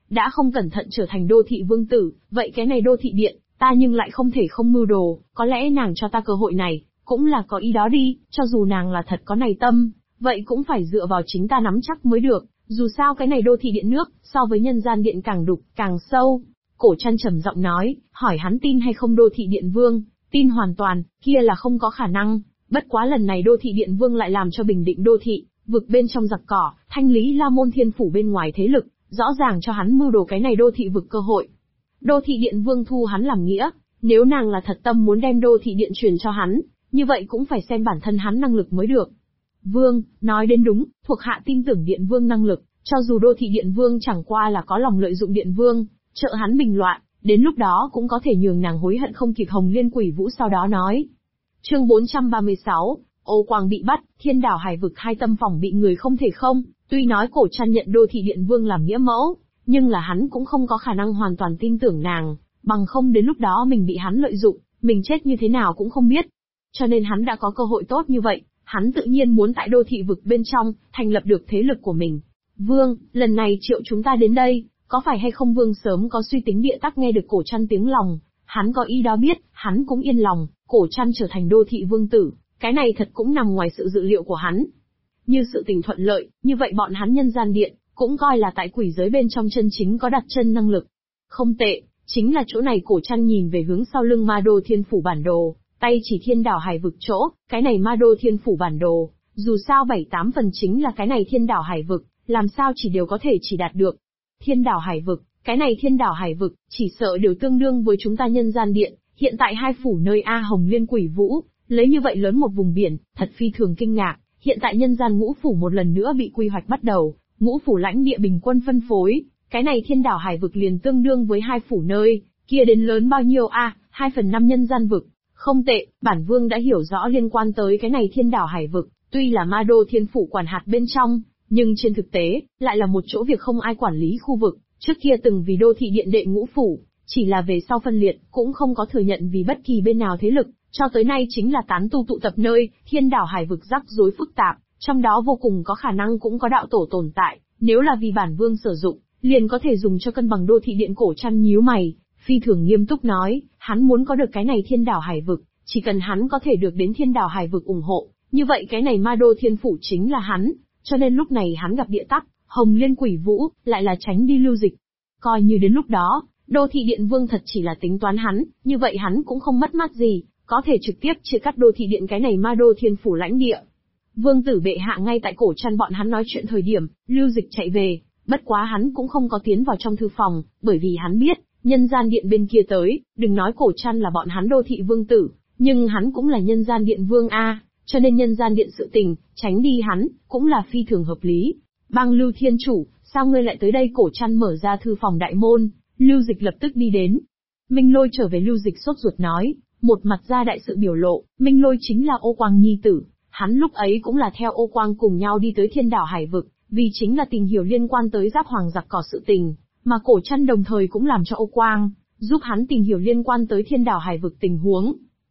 đã không cẩn thận trở thành đô thị vương tử, vậy cái này đô thị điện, ta nhưng lại không thể không mưu đồ, có lẽ nàng cho ta cơ hội này, cũng là có ý đó đi, cho dù nàng là thật có này tâm, vậy cũng phải dựa vào chính ta nắm chắc mới được, dù sao cái này đô thị điện nước, so với nhân gian điện càng đục, càng sâu. Cổ Trăn trầm giọng nói, hỏi hắn tin hay không đô thị điện vương, tin hoàn toàn, kia là không có khả năng, bất quá lần này đô thị điện vương lại làm cho bình định đô thị, vực bên trong giặc cỏ, thanh lý La Môn Thiên Phủ bên ngoài thế lực, rõ ràng cho hắn mưu đồ cái này đô thị vực cơ hội. Đô thị điện vương thu hắn làm nghĩa, nếu nàng là thật tâm muốn đem đô thị điện truyền cho hắn, như vậy cũng phải xem bản thân hắn năng lực mới được. Vương, nói đến đúng, thuộc hạ tin tưởng điện vương năng lực, cho dù đô thị điện vương chẳng qua là có lòng lợi dụng điện vương, trợ hắn bình loạn, đến lúc đó cũng có thể nhường nàng hối hận không kịp. Hồng Liên Quỷ Vũ sau đó nói. Chương 436, Ô Quang bị bắt, Thiên Đảo Hải Vực hai tâm phòng bị người không thể không, tuy nói Cổ Trăn nhận đô thị điện vương làm nghĩa mẫu, nhưng là hắn cũng không có khả năng hoàn toàn tin tưởng nàng, bằng không đến lúc đó mình bị hắn lợi dụng, mình chết như thế nào cũng không biết. Cho nên hắn đã có cơ hội tốt như vậy, hắn tự nhiên muốn tại đô thị vực bên trong, thành lập được thế lực của mình. Vương, lần này triệu chúng ta đến đây, có phải hay không Vương sớm có suy tính địa tắc nghe được Cổ Trăn tiếng lòng, hắn có ý đó biết, hắn cũng yên lòng, Cổ Trăn trở thành đô thị vương tử, cái này thật cũng nằm ngoài sự dự liệu của hắn. Như sự tình thuận lợi, như vậy bọn hắn nhân gian điện, cũng coi là tại quỷ giới bên trong chân chính có đặt chân năng lực. Không tệ, chính là chỗ này. Cổ Trăn nhìn về hướng sau lưng Ma Đô Thiên Phủ bản đồ, tay chỉ Thiên Đảo Hải Vực chỗ, cái này Ma Đô Thiên Phủ bản đồ, dù sao 7-8 phần chính là cái này Thiên Đảo Hải Vực, làm sao chỉ đều có thể chỉ đạt được. Thiên Đảo Hải Vực, cái này Thiên Đảo Hải Vực, chỉ sợ đều tương đương với chúng ta nhân gian điện, hiện tại hai phủ nơi A Hồng Liên Quỷ Vũ, lấy như vậy lớn một vùng biển, thật phi thường kinh ngạc. Hiện tại nhân gian ngũ phủ một lần nữa bị quy hoạch bắt đầu, ngũ phủ lãnh địa bình quân phân phối, cái này Thiên Đảo Hải Vực liền tương đương với hai phủ nơi, kia đến lớn bao nhiêu a, 2/5 nhân gian vực. Không tệ, bản vương đã hiểu rõ liên quan tới cái này Thiên Đảo Hải Vực, tuy là Ma Đô Thiên Phủ quản hạt bên trong, nhưng trên thực tế, lại là một chỗ việc không ai quản lý khu vực, trước kia từng vì đô thị điện đệ ngũ phủ, chỉ là về sau phân liệt, cũng không có thừa nhận vì bất kỳ bên nào thế lực, cho tới nay chính là tán tu tụ tập nơi. Thiên Đảo Hải Vực rắc rối phức tạp, trong đó vô cùng có khả năng cũng có đạo tổ tồn tại, nếu là vì bản vương sử dụng, liền có thể dùng cho cân bằng đô thị điện. Cổ Trăn nhíu mày, phi thường nghiêm túc nói, hắn muốn có được cái này Thiên Đảo Hải Vực, chỉ cần hắn có thể được đến Thiên Đảo Hải Vực ủng hộ, như vậy cái này Ma Đô Thiên Phủ chính là hắn, cho nên lúc này hắn gặp địa tắc, Hồng Liên Quỷ Vũ, lại là tránh đi lưu dịch. Coi như đến lúc đó, đô thị điện vương thật chỉ là tính toán hắn, như vậy hắn cũng không mất mát gì, có thể trực tiếp chia cắt đô thị điện cái này Ma Đô Thiên Phủ lãnh địa. Vương tử bệ hạ ngay tại Cổ Trăn bọn hắn nói chuyện thời điểm, lưu dịch chạy về, bất quá hắn cũng không có tiến vào trong thư phòng, bởi vì hắn biết, nhân gian điện bên kia tới, đừng nói Cổ Trăn là bọn hắn đô thị vương tử, nhưng hắn cũng là nhân gian điện vương a, cho nên nhân gian điện sự tình, tránh đi hắn, cũng là phi thường hợp lý. Bang Lưu Thiên Chủ, sao ngươi lại tới đây? Cổ Trăn mở ra thư phòng đại môn, Lưu Dịch lập tức đi đến. Minh Lôi trở về. Lưu Dịch sốt ruột nói, một mặt ra đại sự biểu lộ, Minh Lôi chính là Ô Quang nhi tử, hắn lúc ấy cũng là theo Ô Quang cùng nhau đi tới Thiên Đảo Hải Vực, vì chính là tìm hiểu liên quan tới Giáp Hoàng giặc cỏ sự tình, mà Cổ Trăn đồng thời cũng làm cho Ô Quang giúp hắn tìm hiểu liên quan tới Thiên Đảo Hải Vực tình huống.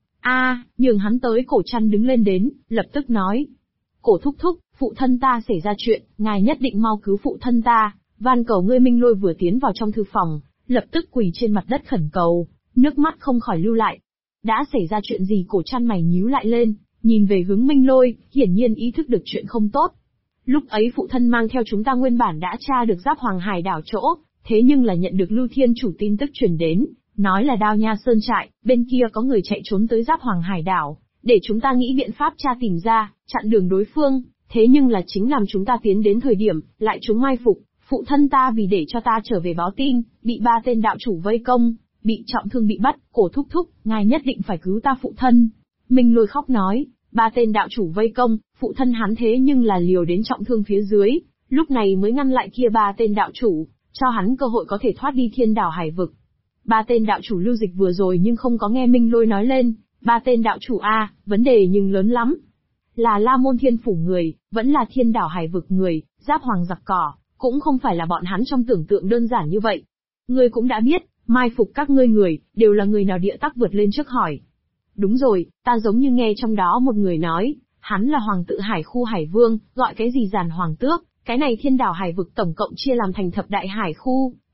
Nhường hắn tới. Cổ Trăn đứng lên đến, lập tức nói, Cổ thúc thúc, phụ thân ta xảy ra chuyện, ngài nhất định mau cứu phụ thân ta, van cầu ngươi. Minh Lôi vừa tiến vào trong thư phòng, lập tức quỳ trên mặt đất khẩn cầu, nước mắt không khỏi lưu lại. Đã xảy ra chuyện gì? Cổ Trăn mày nhíu lại lên, nhìn về hướng Minh Lôi, hiển nhiên ý thức được chuyện không tốt. Lúc ấy phụ thân mang theo chúng ta nguyên bản đã tra được Giáp Hoàng hải đảo chỗ, thế nhưng là nhận được Lưu Thiên Chủ tin tức truyền đến, nói là Đao Nha Sơn trại, bên kia có người chạy trốn tới Giáp Hoàng hải đảo, để chúng ta nghĩ biện pháp tra tìm ra, chặn đường đối phương, thế nhưng là chính làm chúng ta tiến đến thời điểm, lại chúng mai phục, phụ thân ta vì để cho ta trở về báo tin, bị 3 tên đạo chủ vây công, bị trọng thương bị bắt. Cổ thúc thúc, ngài nhất định phải cứu ta phụ thân. Minh Lôi khóc nói, 3 tên đạo chủ vây công, phụ thân hắn thế nhưng là liều đến trọng thương phía dưới, lúc này mới ngăn lại kia 3 tên đạo chủ, cho hắn cơ hội có thể thoát đi Thiên Đảo Hải Vực. 3 tên đạo chủ Lưu Dịch vừa rồi nhưng không có nghe Minh Lôi nói lên, 3 tên đạo chủ vấn đề nhưng lớn lắm. Là La Môn Thiên Phủ người, vẫn là Thiên Đảo Hải Vực người, Giáp Hoàng giặc cỏ, cũng không phải là bọn hắn trong tưởng tượng đơn giản như vậy. Ngươi cũng đã biết, mai phục các ngươi người, đều là người nào? Địa tắc vượt lên trước hỏi. Đúng rồi, ta giống như nghe trong đó một người nói, hắn là Hoàng tự Hải khu Hải Vương, gọi cái gì Giàn Hoàng Tước, cái này Thiên Đảo Hải Vực tổng cộng chia làm thành thập đại hải khu,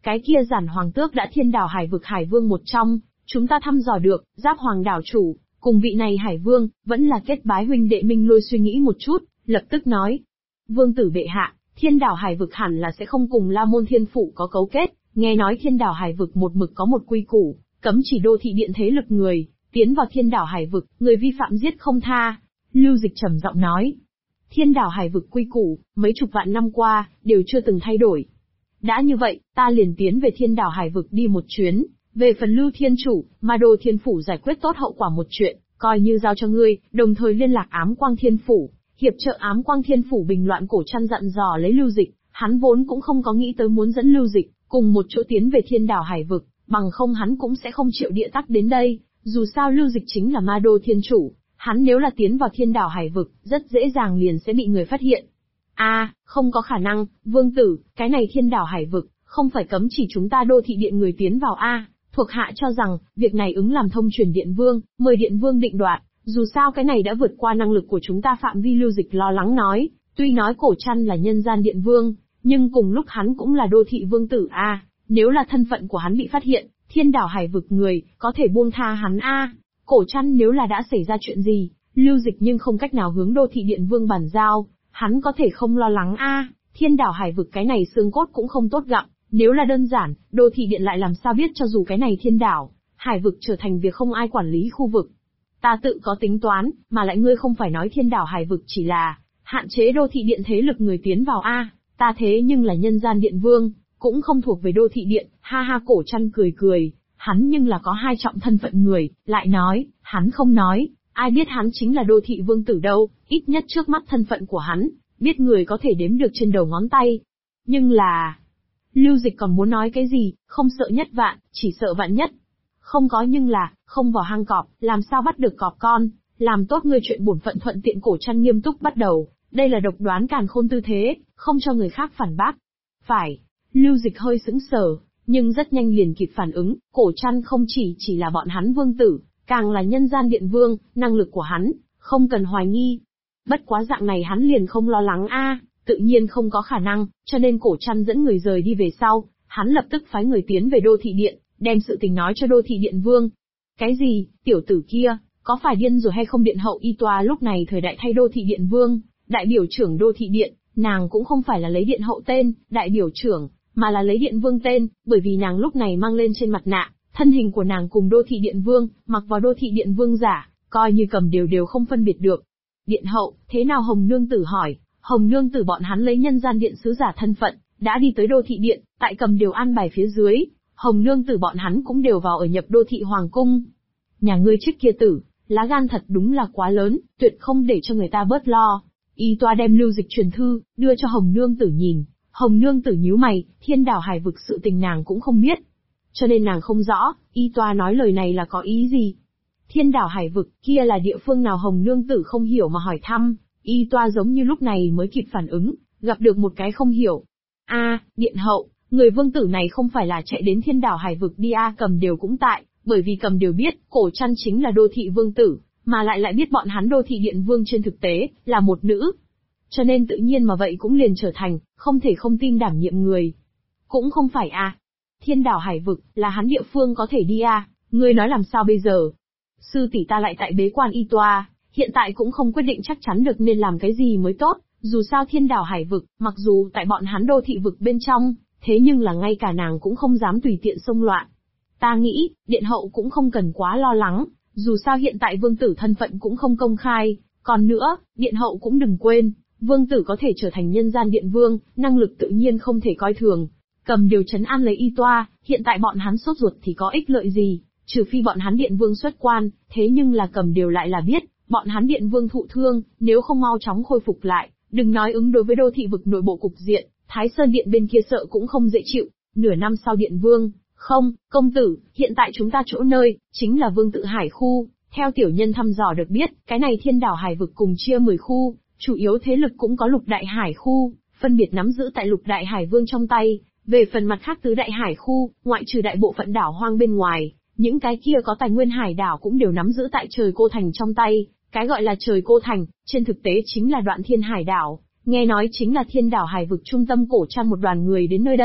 Cái kia Giản Hoàng Tước đã Thiên Đảo Hải vực Hải Vương một trong, chúng ta thăm dò được, Giáp Hoàng đảo chủ, cùng vị này Hải Vương, vẫn là kết bái huynh đệ. Minh Lôi suy nghĩ một chút, lập tức nói. Vương tử bệ hạ, Thiên Đảo Hải vực hẳn là sẽ không cùng La Môn Thiên Phủ có cấu kết, nghe nói Thiên Đảo Hải vực một mực có một quy củ, cấm chỉ đô thị điện thế lực người tiến vào Thiên Đảo Hải vực, người vi phạm giết không tha. Lưu Dịch trầm giọng nói. Thiên Đảo Hải vực quy củ, mấy chục vạn năm qua, đều chưa từng thay đổi. Đã như vậy, ta liền tiến về Thiên Đảo Hải vực đi một chuyến, về phần Lưu Thiên Chủ, Ma Đô Thiên Phủ giải quyết tốt hậu quả một chuyện, coi như giao cho ngươi, đồng thời liên lạc Ám Quang Thiên Phủ, hiệp trợ Ám Quang Thiên Phủ bình loạn. Cổ Trăn dặn dò lấy Lưu Dịch, hắn vốn cũng không có nghĩ tới muốn dẫn Lưu Dịch cùng một chỗ tiến về Thiên Đảo Hải vực, bằng không hắn cũng sẽ không triệu địa tắc đến đây, dù sao Lưu Dịch chính là Ma Đô Thiên Chủ, hắn nếu là tiến vào Thiên Đảo Hải vực, rất dễ dàng liền sẽ bị người phát hiện. Không có khả năng, vương tử, cái này Thiên Đảo Hải vực, không phải cấm chỉ chúng ta đô thị điện người tiến vào thuộc hạ cho rằng, việc này ứng làm thông truyền điện vương, mời điện vương định đoạt, dù sao cái này đã vượt qua năng lực của chúng ta phạm vi. Lưu Dịch lo lắng nói, tuy nói Cổ Trăn là nhân gian điện vương, nhưng cùng lúc hắn cũng là đô thị vương tử nếu là thân phận của hắn bị phát hiện, Thiên Đảo Hải vực người, có thể buông tha hắn Cổ Trăn nếu là đã xảy ra chuyện gì, Lưu Dịch nhưng không cách nào hướng đô thị điện vương bàn giao, hắn có thể không lo lắng Thiên Đảo Hải vực cái này xương cốt cũng không tốt gặm, nếu là đơn giản, đô thị điện lại làm sao biết cho dù cái này Thiên Đảo Hải vực trở thành việc không ai quản lý khu vực. Ta tự có tính toán, mà lại ngươi không phải nói Thiên Đảo Hải vực chỉ là hạn chế đô thị điện thế lực người tiến vào ta thế nhưng là nhân gian điện vương, cũng không thuộc về đô thị điện. Ha, Cổ Trăn cười cười, hắn nhưng là có hai trọng thân phận người, lại nói, hắn không nói, ai biết hắn chính là đô thị vương tử đâu, ít nhất trước mắt thân phận của hắn, biết người có thể đếm được trên đầu ngón tay. Nhưng là... Lưu Dịch còn muốn nói cái gì, không sợ nhất vạn, chỉ sợ vạn nhất. Không có nhưng là, không vào hang cọp, làm sao bắt được cọp con, làm tốt ngươi chuyện bổn phận thuận tiện. Cổ Trăn nghiêm túc bắt đầu, đây là độc đoán càn khôn tư thế, không cho người khác phản bác. Phải, Lưu Dịch hơi sững sờ, nhưng rất nhanh liền kịp phản ứng, Cổ Trăn không chỉ là bọn hắn vương tử, càng là nhân gian điện vương, năng lực của hắn, không cần hoài nghi. Bất quá dạng này hắn liền không lo lắng tự nhiên không có khả năng, cho nên Cổ Trăn dẫn người rời đi về sau, hắn lập tức phái người tiến về đô thị điện, đem sự tình nói cho đô thị điện vương. Cái gì, tiểu tử kia, có phải điên rồi hay không? Điện hậu Y Toa lúc này thời đại thay đô thị điện vương, đại biểu trưởng đô thị điện, nàng cũng không phải là lấy điện hậu tên, đại biểu trưởng, mà là lấy điện vương tên, bởi vì nàng lúc này mang lên trên mặt nạ, thân hình của nàng cùng đô thị điện vương, mặc vào đô thị điện vương giả, coi như cầm đều không phân biệt được. Điện hậu, thế nào? Hồng nương tử hỏi. Hồng nương tử bọn hắn lấy nhân gian điện sứ giả thân phận, đã đi tới đô thị điện, tại cầm điều an bài phía dưới, Hồng nương tử bọn hắn cũng đều vào ở nhập đô thị hoàng cung. Nhà ngươi trước kia tử, lá gan thật đúng là quá lớn, tuyệt không để cho người ta bớt lo. Y Toa đem Lưu Dịch truyền thư, đưa cho Hồng nương tử nhìn. Hồng nương tử nhíu mày, Thiên Đảo Hải vực sự tình nàng cũng không biết, cho nên nàng không rõ, Y Toa nói lời này là có ý gì. Thiên Đảo Hải vực kia là địa phương nào? Hồng nương tử không hiểu mà hỏi thăm. Y Toa giống như lúc này mới kịp phản ứng, gặp được một cái không hiểu. Điện hậu, người vương tử này không phải là chạy đến Thiên Đảo Hải vực đi Cầm đều cũng tại, bởi vì Cầm đều biết, Cổ Trăn chính là đô thị vương tử, mà lại biết bọn hắn đô thị điện vương trên thực tế, là một nữ. Cho nên tự nhiên mà vậy cũng liền trở thành, không thể không tin đảm nhiệm người. Cũng không phải Thiên Đảo Hải vực, là hắn địa phương có thể đi ngươi nói làm sao bây giờ? Sư tỷ ta lại tại bế quan. Y Toa hiện tại cũng không quyết định chắc chắn được nên làm cái gì mới tốt, dù sao Thiên Đảo Hải vực, mặc dù tại bọn hắn đô thị vực bên trong, thế nhưng là ngay cả nàng cũng không dám tùy tiện xông loạn. Ta nghĩ, điện hậu cũng không cần quá lo lắng, dù sao hiện tại vương tử thân phận cũng không công khai, còn nữa, điện hậu cũng đừng quên, vương tử có thể trở thành nhân gian điện vương, năng lực tự nhiên không thể coi thường. Cầm điều trấn an lấy Y Toa, hiện tại bọn hắn sốt ruột thì có ích lợi gì, trừ phi bọn hắn điện vương xuất quan, thế nhưng là Cầm điều lại là biết, bọn hắn điện vương thụ thương, nếu không mau chóng khôi phục lại, đừng nói ứng đối với đô thị vực nội bộ cục diện, Thái Sơn điện bên kia sợ cũng không dễ chịu. Nửa năm sau điện vương, không, công tử, hiện tại chúng ta chỗ nơi, chính là vương tự hải khu, theo tiểu nhân thăm dò được biết, cái này Thiên Đảo Hải vực cùng chia 10 khu, chủ yếu thế lực cũng có Lục Đại Hải khu, phân biệt nắm giữ tại Lục Đại Hải vương trong tay, về phần mặt khác Tứ Đại Hải khu, ngoại trừ đại bộ phận đảo hoang bên ngoài, những cái kia có tài nguyên hải đảo cũng đều nắm giữ tại Trời Cô Thành trong tay. Cái gọi là Trời Cô Thành, trên thực tế chính là Đoạn Thiên Hải đảo, nghe nói chính là Thiên Đảo Hải vực trung tâm. Cổ Trăn một đoàn người đến nơi đây,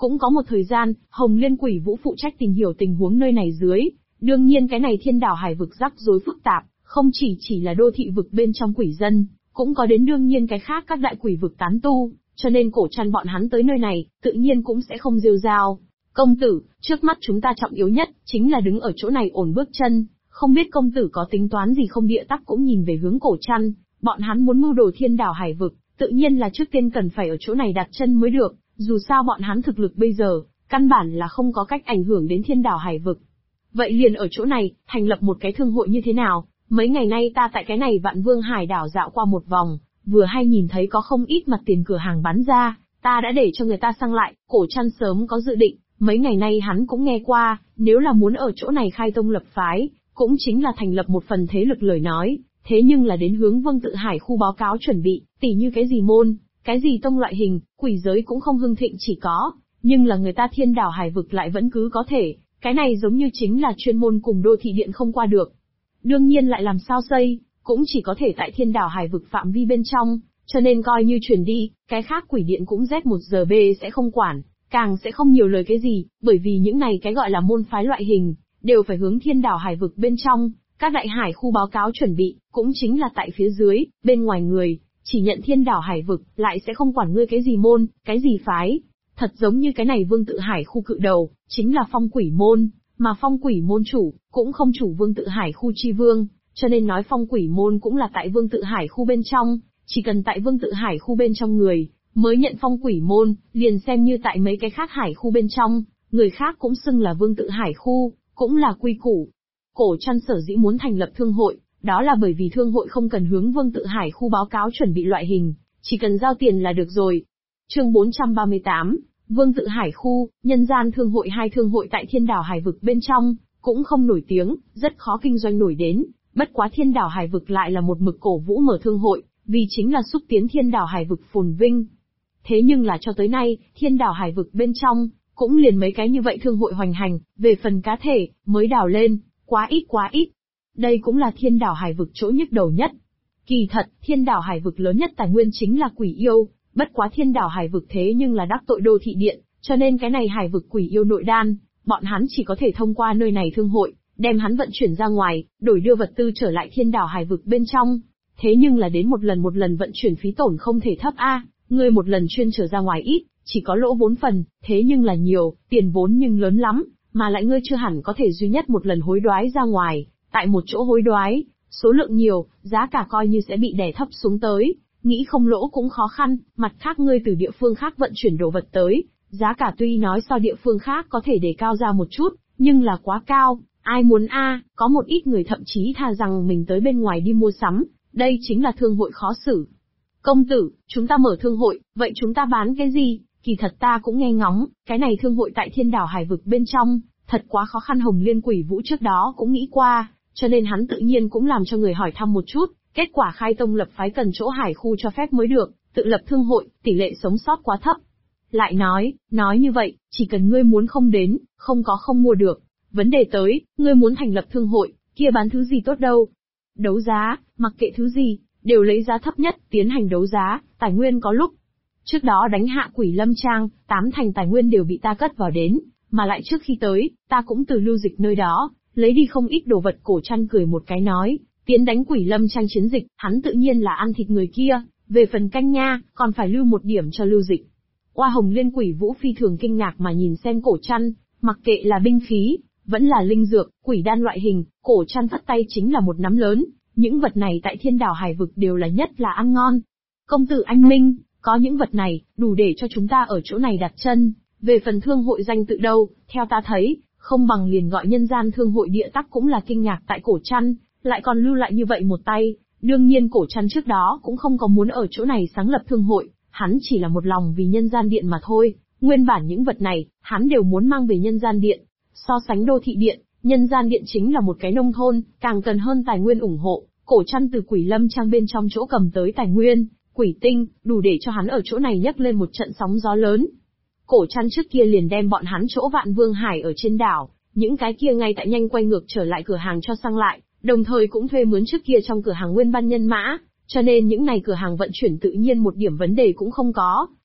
Cũng có một thời gian, Hồng Liên Quỷ Vũ phụ trách tìm hiểu tình huống nơi này dưới. Đương nhiên cái này thiên đảo hải vực rắc rối phức tạp, không chỉ là đô thị vực bên trong quỷ dân, cũng có đến đương nhiên cái khác các đại quỷ vực tán tu, cho nên Cổ Trăn bọn hắn tới nơi này, tự nhiên cũng sẽ không rêu rao. Công tử, trước mắt chúng ta trọng yếu nhất, chính là đứng ở chỗ này ổn bước chân, không biết công tử có tính toán gì không? Địa Tắc cũng nhìn về hướng Cổ Trăn, bọn hắn muốn mưu đồ thiên đảo hải vực, tự nhiên là trước tiên cần phải ở chỗ này đặt chân mới được, dù sao bọn hắn thực lực bây giờ, căn bản là không có cách ảnh hưởng đến thiên đảo hải vực. Vậy liền ở chỗ này, thành lập một cái thương hội như thế nào? Mấy ngày nay ta tại cái này Vạn Vương Hải đảo dạo qua một vòng, vừa hay nhìn thấy có không ít mặt tiền cửa hàng bán ra, ta đã để cho người ta sang lại. Cổ Trăn sớm có dự định, mấy ngày nay hắn cũng nghe qua, nếu là muốn ở chỗ này khai tông lập phái, cũng chính là thành lập một phần thế lực lời nói, thế nhưng là đến hướng Vương Tự Hải khu báo cáo chuẩn bị, tỉ như cái gì môn, cái gì tông loại hình, quỷ giới cũng không hưng thịnh chỉ có, nhưng là người ta thiên đảo hải vực lại vẫn cứ có thể, cái này giống như chính là chuyên môn cùng đô thị điện không qua được. Đương nhiên lại làm sao xây, cũng chỉ có thể tại thiên đảo hải vực phạm vi bên trong, cho nên coi như chuyển đi, cái khác quỷ điện cũng Z1GB sẽ không quản, càng sẽ không nhiều lời cái gì, bởi vì những này cái gọi là môn phái loại hình, đều phải hướng thiên đảo hải vực bên trong, các đại hải khu báo cáo chuẩn bị, cũng chính là tại phía dưới, bên ngoài người, chỉ nhận thiên đảo hải vực, lại sẽ không quản ngươi cái gì môn, cái gì phái. Thật giống như cái này Vương Tự Hải khu cự đầu, chính là phong quỷ môn, mà phong quỷ môn chủ, cũng không chủ Vương Tự Hải khu chi vương, cho nên nói phong quỷ môn cũng là tại Vương Tự Hải khu bên trong, chỉ cần tại Vương Tự Hải khu bên trong người, mới nhận phong quỷ môn, liền xem như tại mấy cái khác hải khu bên trong, người khác cũng xưng là Vương Tự Hải khu, cũng là quy củ. Cổ Trăn sở dĩ muốn thành lập thương hội, đó là bởi vì thương hội không cần hướng Vương Tự Hải khu báo cáo chuẩn bị loại hình, chỉ cần giao tiền là được rồi. Chương 438, Vương Tự Hải khu, nhân gian thương hội. Hai thương hội tại thiên đảo hải vực bên trong, cũng không nổi tiếng, rất khó kinh doanh nổi đến, bất quá thiên đảo hải vực lại là một mực cổ vũ mở thương hội, vì chính là xúc tiến thiên đảo hải vực phồn vinh. Thế nhưng là cho tới nay, thiên đảo hải vực bên trong, cũng liền mấy cái như vậy thương hội hoành hành, về phần cá thể, mới đào lên, quá ít. Đây cũng là thiên đảo hải vực chỗ nhức đầu nhất. Kỳ thật, thiên đảo hải vực lớn nhất tài nguyên chính là quỷ yêu, bất quá thiên đảo hải vực thế nhưng là đắc tội đô thị điện, cho nên cái này hải vực quỷ yêu nội đan, bọn hắn chỉ có thể thông qua nơi này thương hội, đem hắn vận chuyển ra ngoài, đổi đưa vật tư trở lại thiên đảo hải vực bên trong. Thế nhưng là đến một lần vận chuyển phí tổn không thể thấp a, ngươi một lần chuyên trở ra ngoài ít, chỉ có lỗ 4 phần, thế nhưng là nhiều, tiền vốn nhưng lớn lắm, mà lại ngươi chưa hẳn có thể duy nhất một lần hối đoái ra ngoài, tại một chỗ hối đoái, số lượng nhiều, giá cả coi như sẽ bị đè thấp xuống tới, nghĩ không lỗ cũng khó khăn, mặt khác ngươi từ địa phương khác vận chuyển đồ vật tới, giá cả tuy nói so địa phương khác có thể đề cao ra một chút, nhưng là quá cao, ai muốn a, có một ít người thậm chí thà rằng mình tới bên ngoài đi mua sắm, đây chính là thương hội khó xử. Công tử, chúng ta mở thương hội, vậy chúng ta bán cái gì? Kỳ thật ta cũng nghe ngóng, cái này thương hội tại thiên đảo hải vực bên trong, thật quá khó khăn. Hồng Liên Quỷ Vũ trước đó cũng nghĩ qua, cho nên hắn tự nhiên cũng làm cho người hỏi thăm một chút, kết quả khai tông lập phái cần chỗ hải khu cho phép mới được, tự lập thương hội, tỷ lệ sống sót quá thấp. Lại nói như vậy, chỉ cần ngươi muốn không đến, không có không mua được. Vấn đề tới, ngươi muốn thành lập thương hội, kia bán thứ gì tốt đâu? Đấu giá, mặc kệ thứ gì, đều lấy giá thấp nhất, tiến hành đấu giá, tài nguyên có lúc. Trước đó đánh hạ Quỷ Lâm Trang, 8 thành tài nguyên đều bị ta cất vào đến, mà lại trước khi tới, ta cũng từ lưu dịch nơi đó, lấy đi không ít đồ vật. Cổ Trăn cười một cái nói, tiến đánh Quỷ Lâm Trang chiến dịch, hắn tự nhiên là ăn thịt người kia, về phần canh nha, còn phải lưu một điểm cho lưu dịch. Oa Hồng Liên Quỷ Vũ phi thường kinh ngạc mà nhìn xem Cổ Trăn, mặc kệ là binh khí, vẫn là linh dược, quỷ đan loại hình, Cổ Trăn phất tay chính là một nắm lớn, những vật này tại thiên đảo hải vực đều là nhất là ăn ngon. Công tử anh minh, có những vật này, đủ để cho chúng ta ở chỗ này đặt chân, về phần thương hội danh tự đâu, theo ta thấy, không bằng liền gọi nhân gian thương hội. Địa Tắc cũng là kinh ngạc tại Cổ Trăn, lại còn lưu lại như vậy một tay, đương nhiên Cổ Trăn trước đó cũng không có muốn ở chỗ này sáng lập thương hội, hắn chỉ là một lòng vì nhân gian điện mà thôi, nguyên bản những vật này, hắn đều muốn mang về nhân gian điện, so sánh đô thị điện, nhân gian điện chính là một cái nông thôn, càng cần hơn tài nguyên ủng hộ. Cổ Trăn từ Quỷ Lâm Trang bên trong chỗ cầm tới tài nguyên, quỷ tinh, đủ để cho hắn ở chỗ này nhấc lên một trận sóng gió lớn. Cổ Trăn trước kia liền đem bọn hắn chỗ Vạn Vương Hải ở trên đảo, những cái kia ngay tại nhanh quay ngược trở lại cửa hàng cho sang lại, đồng thời cũng thuê mướn trước kia trong cửa hàng nguyên ban nhân mã, cho nên những này cửa hàng vận chuyển tự nhiên một điểm vấn đề cũng không có,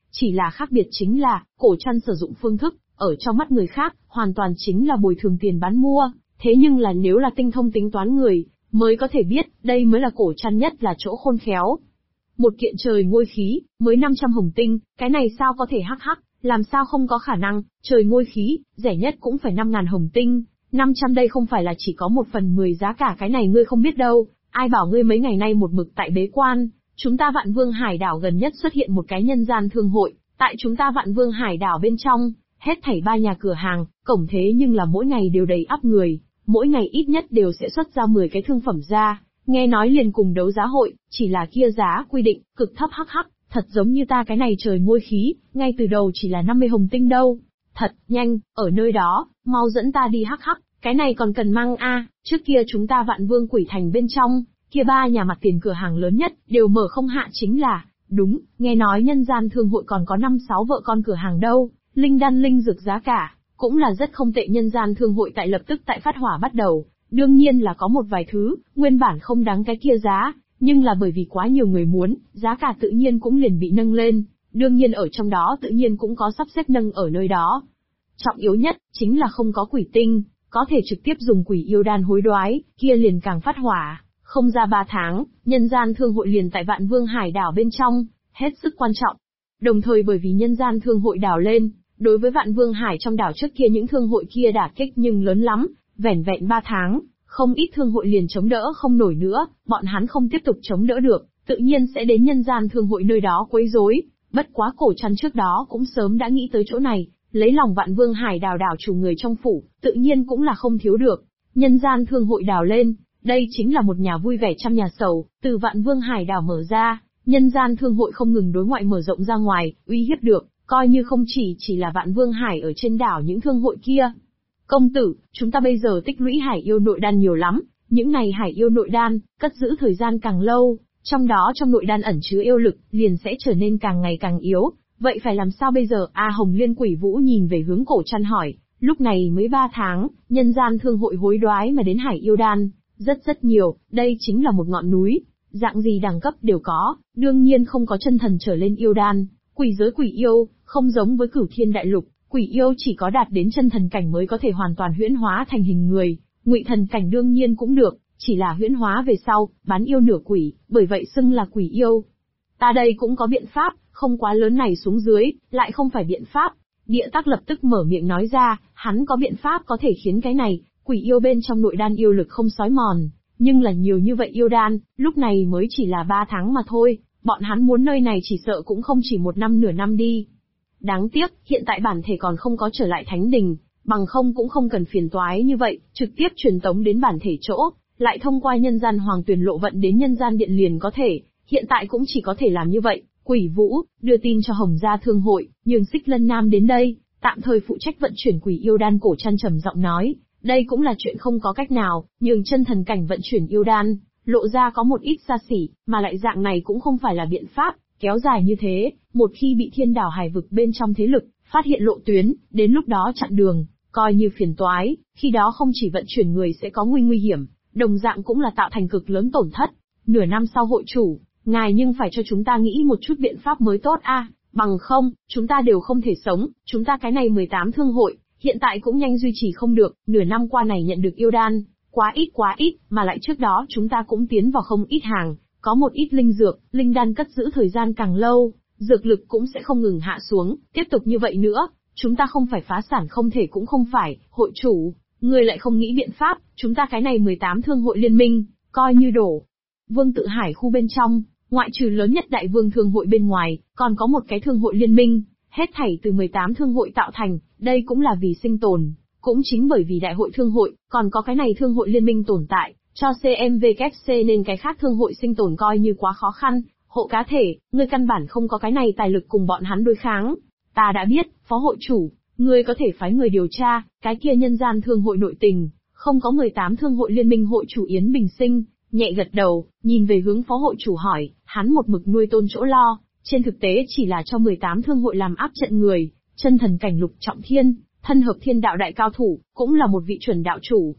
chỉ là khác biệt chính là, cổ trăn sử dụng phương thức, ở trong mắt người khác, hoàn toàn chính là bồi thường tiền bán mua, thế nhưng là nếu là tinh thông tính toán người, mới có thể biết, đây mới là cổ trăn nhất là chỗ khôn khéo. Một kiện trời ngôi khí, mới 500 hồng tinh, cái này sao có thể hắc hắc, làm sao không có khả năng, trời ngôi khí, rẻ nhất cũng phải 5.000 hồng tinh, 500 đây không phải là chỉ có 1/10 giá cả, cái này ngươi không biết đâu, ai bảo ngươi mấy ngày nay một mực tại bế quan. Chúng ta Vạn Vương Hải đảo gần nhất xuất hiện một cái nhân gian thương hội, tại chúng ta Vạn Vương Hải đảo bên trong, hết thảy 3 nhà cửa hàng, cổng thế nhưng là mỗi ngày đều đầy ắp người, mỗi ngày ít nhất đều sẽ xuất ra 10 cái thương phẩm ra, nghe nói liền cùng đấu giá hội, chỉ là kia giá quy định, cực thấp hắc hắc, thật giống như ta cái này trời ngôi khí, ngay từ đầu chỉ là 50 hồng tinh đâu. Thật, nhanh, ở nơi đó, mau dẫn ta đi hắc hắc, cái này còn cần mang a, trước kia chúng ta Vạn Vương Quỷ Thành bên trong, kia 3 nhà mặt tiền cửa hàng lớn nhất, đều mở không hạ chính là, đúng, nghe nói nhân gian thương hội còn có 5-6 vợ con cửa hàng đâu, linh đan linh dược giá cả, cũng là rất không tệ. Nhân gian thương hội tại lập tức tại phát hỏa bắt đầu, đương nhiên là có một vài thứ, nguyên bản không đáng cái kia giá, nhưng là bởi vì quá nhiều người muốn, giá cả tự nhiên cũng liền bị nâng lên, đương nhiên ở trong đó tự nhiên cũng có sắp xếp nâng ở nơi đó. Trọng yếu nhất, chính là không có quỷ tinh, có thể trực tiếp dùng quỷ yêu đan hối đoái, kia liền càng phát hỏa. Không ra 3 tháng, nhân gian thương hội liền tại Vạn Vương Hải đảo bên trong, hết sức quan trọng. Đồng thời bởi vì nhân gian thương hội đảo lên, đối với Vạn Vương Hải trong đảo trước kia những thương hội kia đả kích nhưng lớn lắm, vẻn vẹn 3 tháng, không ít thương hội liền chống đỡ không nổi nữa, bọn hắn không tiếp tục chống đỡ được, tự nhiên sẽ đến nhân gian thương hội nơi đó quấy rối. Bất quá cổ trăn trước đó cũng sớm đã nghĩ tới chỗ này, lấy lòng Vạn Vương Hải đảo đảo chủ người trong phủ, tự nhiên cũng là không thiếu được. Nhân gian thương hội đảo lên, đây chính là một nhà vui vẻ trăm nhà sầu, từ Vạn Vương Hải đảo mở ra, nhân gian thương hội không ngừng đối ngoại mở rộng ra ngoài, uy hiếp được, coi như không chỉ là Vạn Vương Hải ở trên đảo những thương hội kia. Công tử, chúng ta bây giờ tích lũy hải yêu nội đan nhiều lắm, những này hải yêu nội đan, cất giữ thời gian càng lâu, trong đó trong nội đan ẩn chứa yêu lực, liền sẽ trở nên càng ngày càng yếu, vậy phải làm sao bây giờ? Hồng Liên Quỷ Vũ nhìn về hướng cổ trăn hỏi, lúc này mới 3 tháng, nhân gian thương hội hối đoái mà đến hải yêu đan, rất nhiều, đây chính là một ngọn núi, dạng gì đẳng cấp đều có, đương nhiên không có chân thần trở lên yêu đan, quỷ giới quỷ yêu, không giống với Cửu Thiên Đại Lục, quỷ yêu chỉ có đạt đến chân thần cảnh mới có thể hoàn toàn huyễn hóa thành hình người, ngụy thần cảnh đương nhiên cũng được, chỉ là huyễn hóa về sau, bán yêu nửa quỷ, bởi vậy xưng là quỷ yêu. Ta đây cũng có biện pháp, không quá lớn này xuống dưới, lại không phải biện pháp. Địa Tắc lập tức mở miệng nói ra, hắn có biện pháp có thể khiến cái này, quỷ yêu bên trong nội đan yêu lực không xói mòn, nhưng là nhiều như vậy yêu đan, lúc này mới chỉ là 3 tháng mà thôi, bọn hắn muốn nơi này chỉ sợ cũng không chỉ 1 năm nửa năm đi. Đáng tiếc, hiện tại bản thể còn không có trở lại thánh đình, bằng không cũng không cần phiền toái như vậy, trực tiếp truyền tống đến bản thể chỗ, lại thông qua nhân gian hoàng tuyển lộ vận đến nhân gian điện liền có thể, hiện tại cũng chỉ có thể làm như vậy. Quỷ Vũ, đưa tin cho Hồng Gia Thương hội, nhường Xích Lân Nam đến đây, tạm thời phụ trách vận chuyển quỷ yêu đan. Cổ trăn trầm giọng nói, đây cũng là chuyện không có cách nào, nhường chân thần cảnh vận chuyển yêu đan, lộ ra có một ít xa xỉ, mà lại dạng này cũng không phải là biện pháp, kéo dài như thế, một khi bị thiên đảo hải vực bên trong thế lực, phát hiện lộ tuyến, đến lúc đó chặn đường, coi như phiền toái, khi đó không chỉ vận chuyển người sẽ có nguy hiểm, đồng dạng cũng là tạo thành cực lớn tổn thất. Nửa năm sau hội chủ, ngài nhưng phải cho chúng ta nghĩ một chút biện pháp mới tốt bằng không, chúng ta đều không thể sống, chúng ta cái này 18 thương hội, hiện tại cũng nhanh duy trì không được, nửa năm qua này nhận được yêu đan, quá ít, mà lại trước đó chúng ta cũng tiến vào không ít hàng, có một ít linh dược, linh đan cất giữ thời gian càng lâu, dược lực cũng sẽ không ngừng hạ xuống, tiếp tục như vậy nữa, chúng ta không phải phá sản không thể cũng không phải, hội chủ, người lại không nghĩ biện pháp, chúng ta cái này 18 thương hội liên minh, coi như đổ. Vương Tự Hải khu bên trong, ngoại trừ lớn nhất Đại Vương Thương hội bên ngoài, còn có một cái thương hội liên minh, hết thảy từ 18 thương hội tạo thành, đây cũng là vì sinh tồn, cũng chính bởi vì đại hội thương hội, còn có cái này thương hội liên minh tồn tại, cho CMVKC nên cái khác thương hội sinh tồn coi như quá khó khăn. Hộ cá thể, ngươi căn bản không có cái này tài lực cùng bọn hắn đối kháng. Ta đã biết, phó hội chủ, ngươi có thể phái người điều tra, cái kia nhân gian thương hội nội tình, không có 18 thương hội liên minh. Hội chủ Yến Bình Sinh nhẹ gật đầu, nhìn về hướng phó hội chủ hỏi, hắn một mực nuôi tôn chỗ lo, trên thực tế chỉ là cho 18 thương hội làm áp trận người, chân thần cảnh lục trọng thiên, thân hợp thiên đạo đại cao thủ, cũng là một vị chuẩn đạo chủ.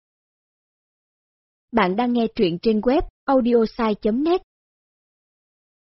Bạn đang nghe truyện trên web audiosai.net.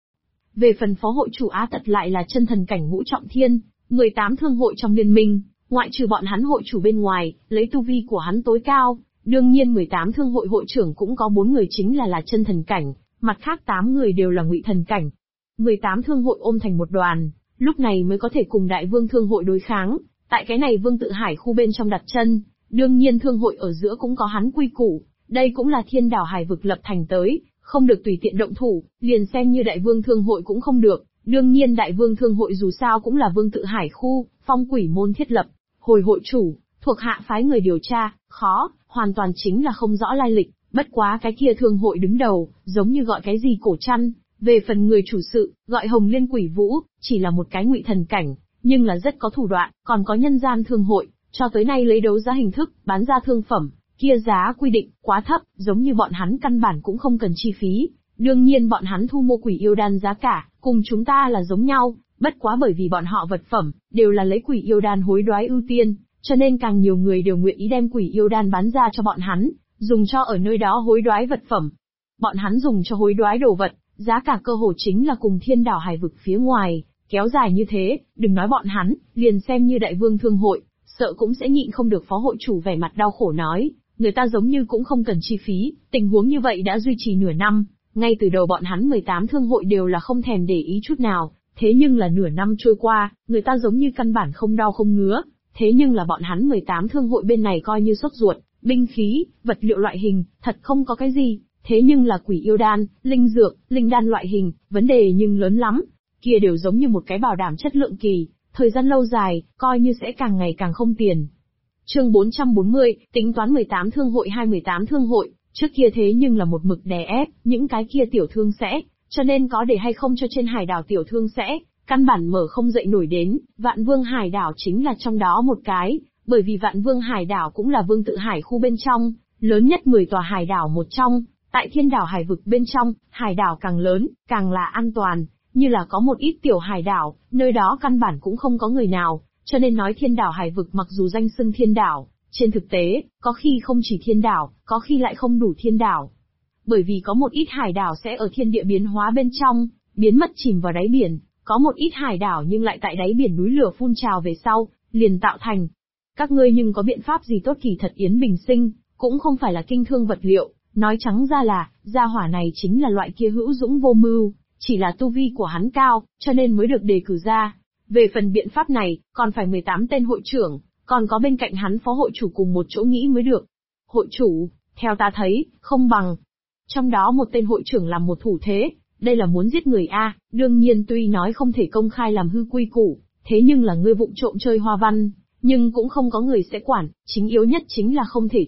Về phần phó hội chủ Á Tật lại là chân thần cảnh ngũ trọng thiên, 18 thương hội trong liên minh, ngoại trừ bọn hắn hội chủ bên ngoài, lấy tu vi của hắn tối cao, đương nhiên 18 thương hội hội trưởng cũng có 4 người chính là chân thần cảnh, mặt khác 8 người đều là ngụy thần cảnh. 18 thương hội ôm thành một đoàn, lúc này mới có thể cùng đại vương thương hội đối kháng, tại cái này Vương Tự Hải khu bên trong đặt chân, đương nhiên thương hội ở giữa cũng có hắn quy củ, đây cũng là thiên đảo hải vực lập thành tới, không được tùy tiện động thủ, liền xem như đại vương thương hội cũng không được, đương nhiên đại vương thương hội dù sao cũng là Vương Tự Hải khu, phong quỷ môn thiết lập, hồi hội chủ, thuộc hạ phái người điều tra, khó, hoàn toàn chính là không rõ lai lịch, bất quá cái kia thương hội đứng đầu, giống như gọi cái gì cổ chăn, về phần người chủ sự, gọi Hồng Liên Quỷ Vũ, chỉ là một cái ngụy thần cảnh, nhưng là rất có thủ đoạn, còn có nhân gian thương hội, cho tới nay lấy đấu giá hình thức, bán ra thương phẩm, kia giá quy định, quá thấp, giống như bọn hắn căn bản cũng không cần chi phí, đương nhiên bọn hắn thu mua quỷ yêu đan giá cả, cùng chúng ta là giống nhau, bất quá bởi vì bọn họ vật phẩm, đều là lấy quỷ yêu đan hối đoái ưu tiên, cho nên càng nhiều người đều nguyện ý đem quỷ yêu đan bán ra cho bọn hắn, dùng cho ở nơi đó hối đoái vật phẩm. Bọn hắn dùng cho hối đoái đồ vật, giá cả cơ hồ chính là cùng thiên đảo hải vực phía ngoài, kéo dài như thế, đừng nói bọn hắn, liền xem như đại vương thương hội, sợ cũng sẽ nhịn không được phó hội chủ vẻ mặt đau khổ nói, người ta giống như cũng không cần chi phí, tình huống như vậy đã duy trì nửa năm, ngay từ đầu bọn hắn 18 thương hội đều là không thèm để ý chút nào, thế nhưng là nửa năm trôi qua, người ta giống như căn bản không đau không ngứa, thế nhưng là bọn hắn 18 thương hội bên này coi như sốt ruột, binh khí, vật liệu loại hình, thật không có cái gì, thế nhưng là quỷ yêu đan, linh dược, linh đan loại hình, vấn đề nhưng lớn lắm, kia đều giống như một cái bảo đảm chất lượng kỳ, thời gian lâu dài, coi như sẽ càng ngày càng không tiền. Chương 440, tính toán 18 thương hội 18 thương hội, trước kia thế nhưng là một mực đè ép, những cái kia tiểu thương sẽ, cho nên có để hay không cho trên hải đảo tiểu thương sẽ, căn bản mở không dậy nổi đến, Vạn Vương Hải đảo chính là trong đó một cái, bởi vì Vạn Vương Hải đảo cũng là Vương Tự Hải khu bên trong, lớn nhất 10 tòa hải đảo một trong, tại thiên đảo hải vực bên trong, hải đảo càng lớn, càng là an toàn, như là có một ít tiểu hải đảo, nơi đó căn bản cũng không có người nào, cho nên nói thiên đảo hải vực mặc dù danh xưng thiên đảo, trên thực tế, có khi không chỉ thiên đảo, có khi lại không đủ thiên đảo. Bởi vì có một ít hải đảo sẽ ở thiên địa biến hóa bên trong, biến mất chìm vào đáy biển, có một ít hải đảo nhưng lại tại đáy biển núi lửa phun trào về sau, liền tạo thành. Các ngươi nhưng có biện pháp gì tốt kỳ thật Yến Bình Sinh, cũng không phải là kinh thương vật liệu, nói trắng ra là, gia hỏa này chính là loại kia hữu dũng vô mưu, chỉ là tu vi của hắn cao, cho nên mới được đề cử ra. Về phần biện pháp này, còn phải 18 tên hội trưởng, còn có bên cạnh hắn phó hội chủ cùng một chỗ nghĩ mới được. Hội chủ, theo ta thấy, không bằng. Trong đó một tên hội trưởng làm một thủ thế, đây là muốn giết người a, đương nhiên tuy nói không thể công khai làm hư quy củ, thế nhưng là ngươi vụng trộm chơi hoa văn, nhưng cũng không có người sẽ quản, chính yếu nhất chính là không thể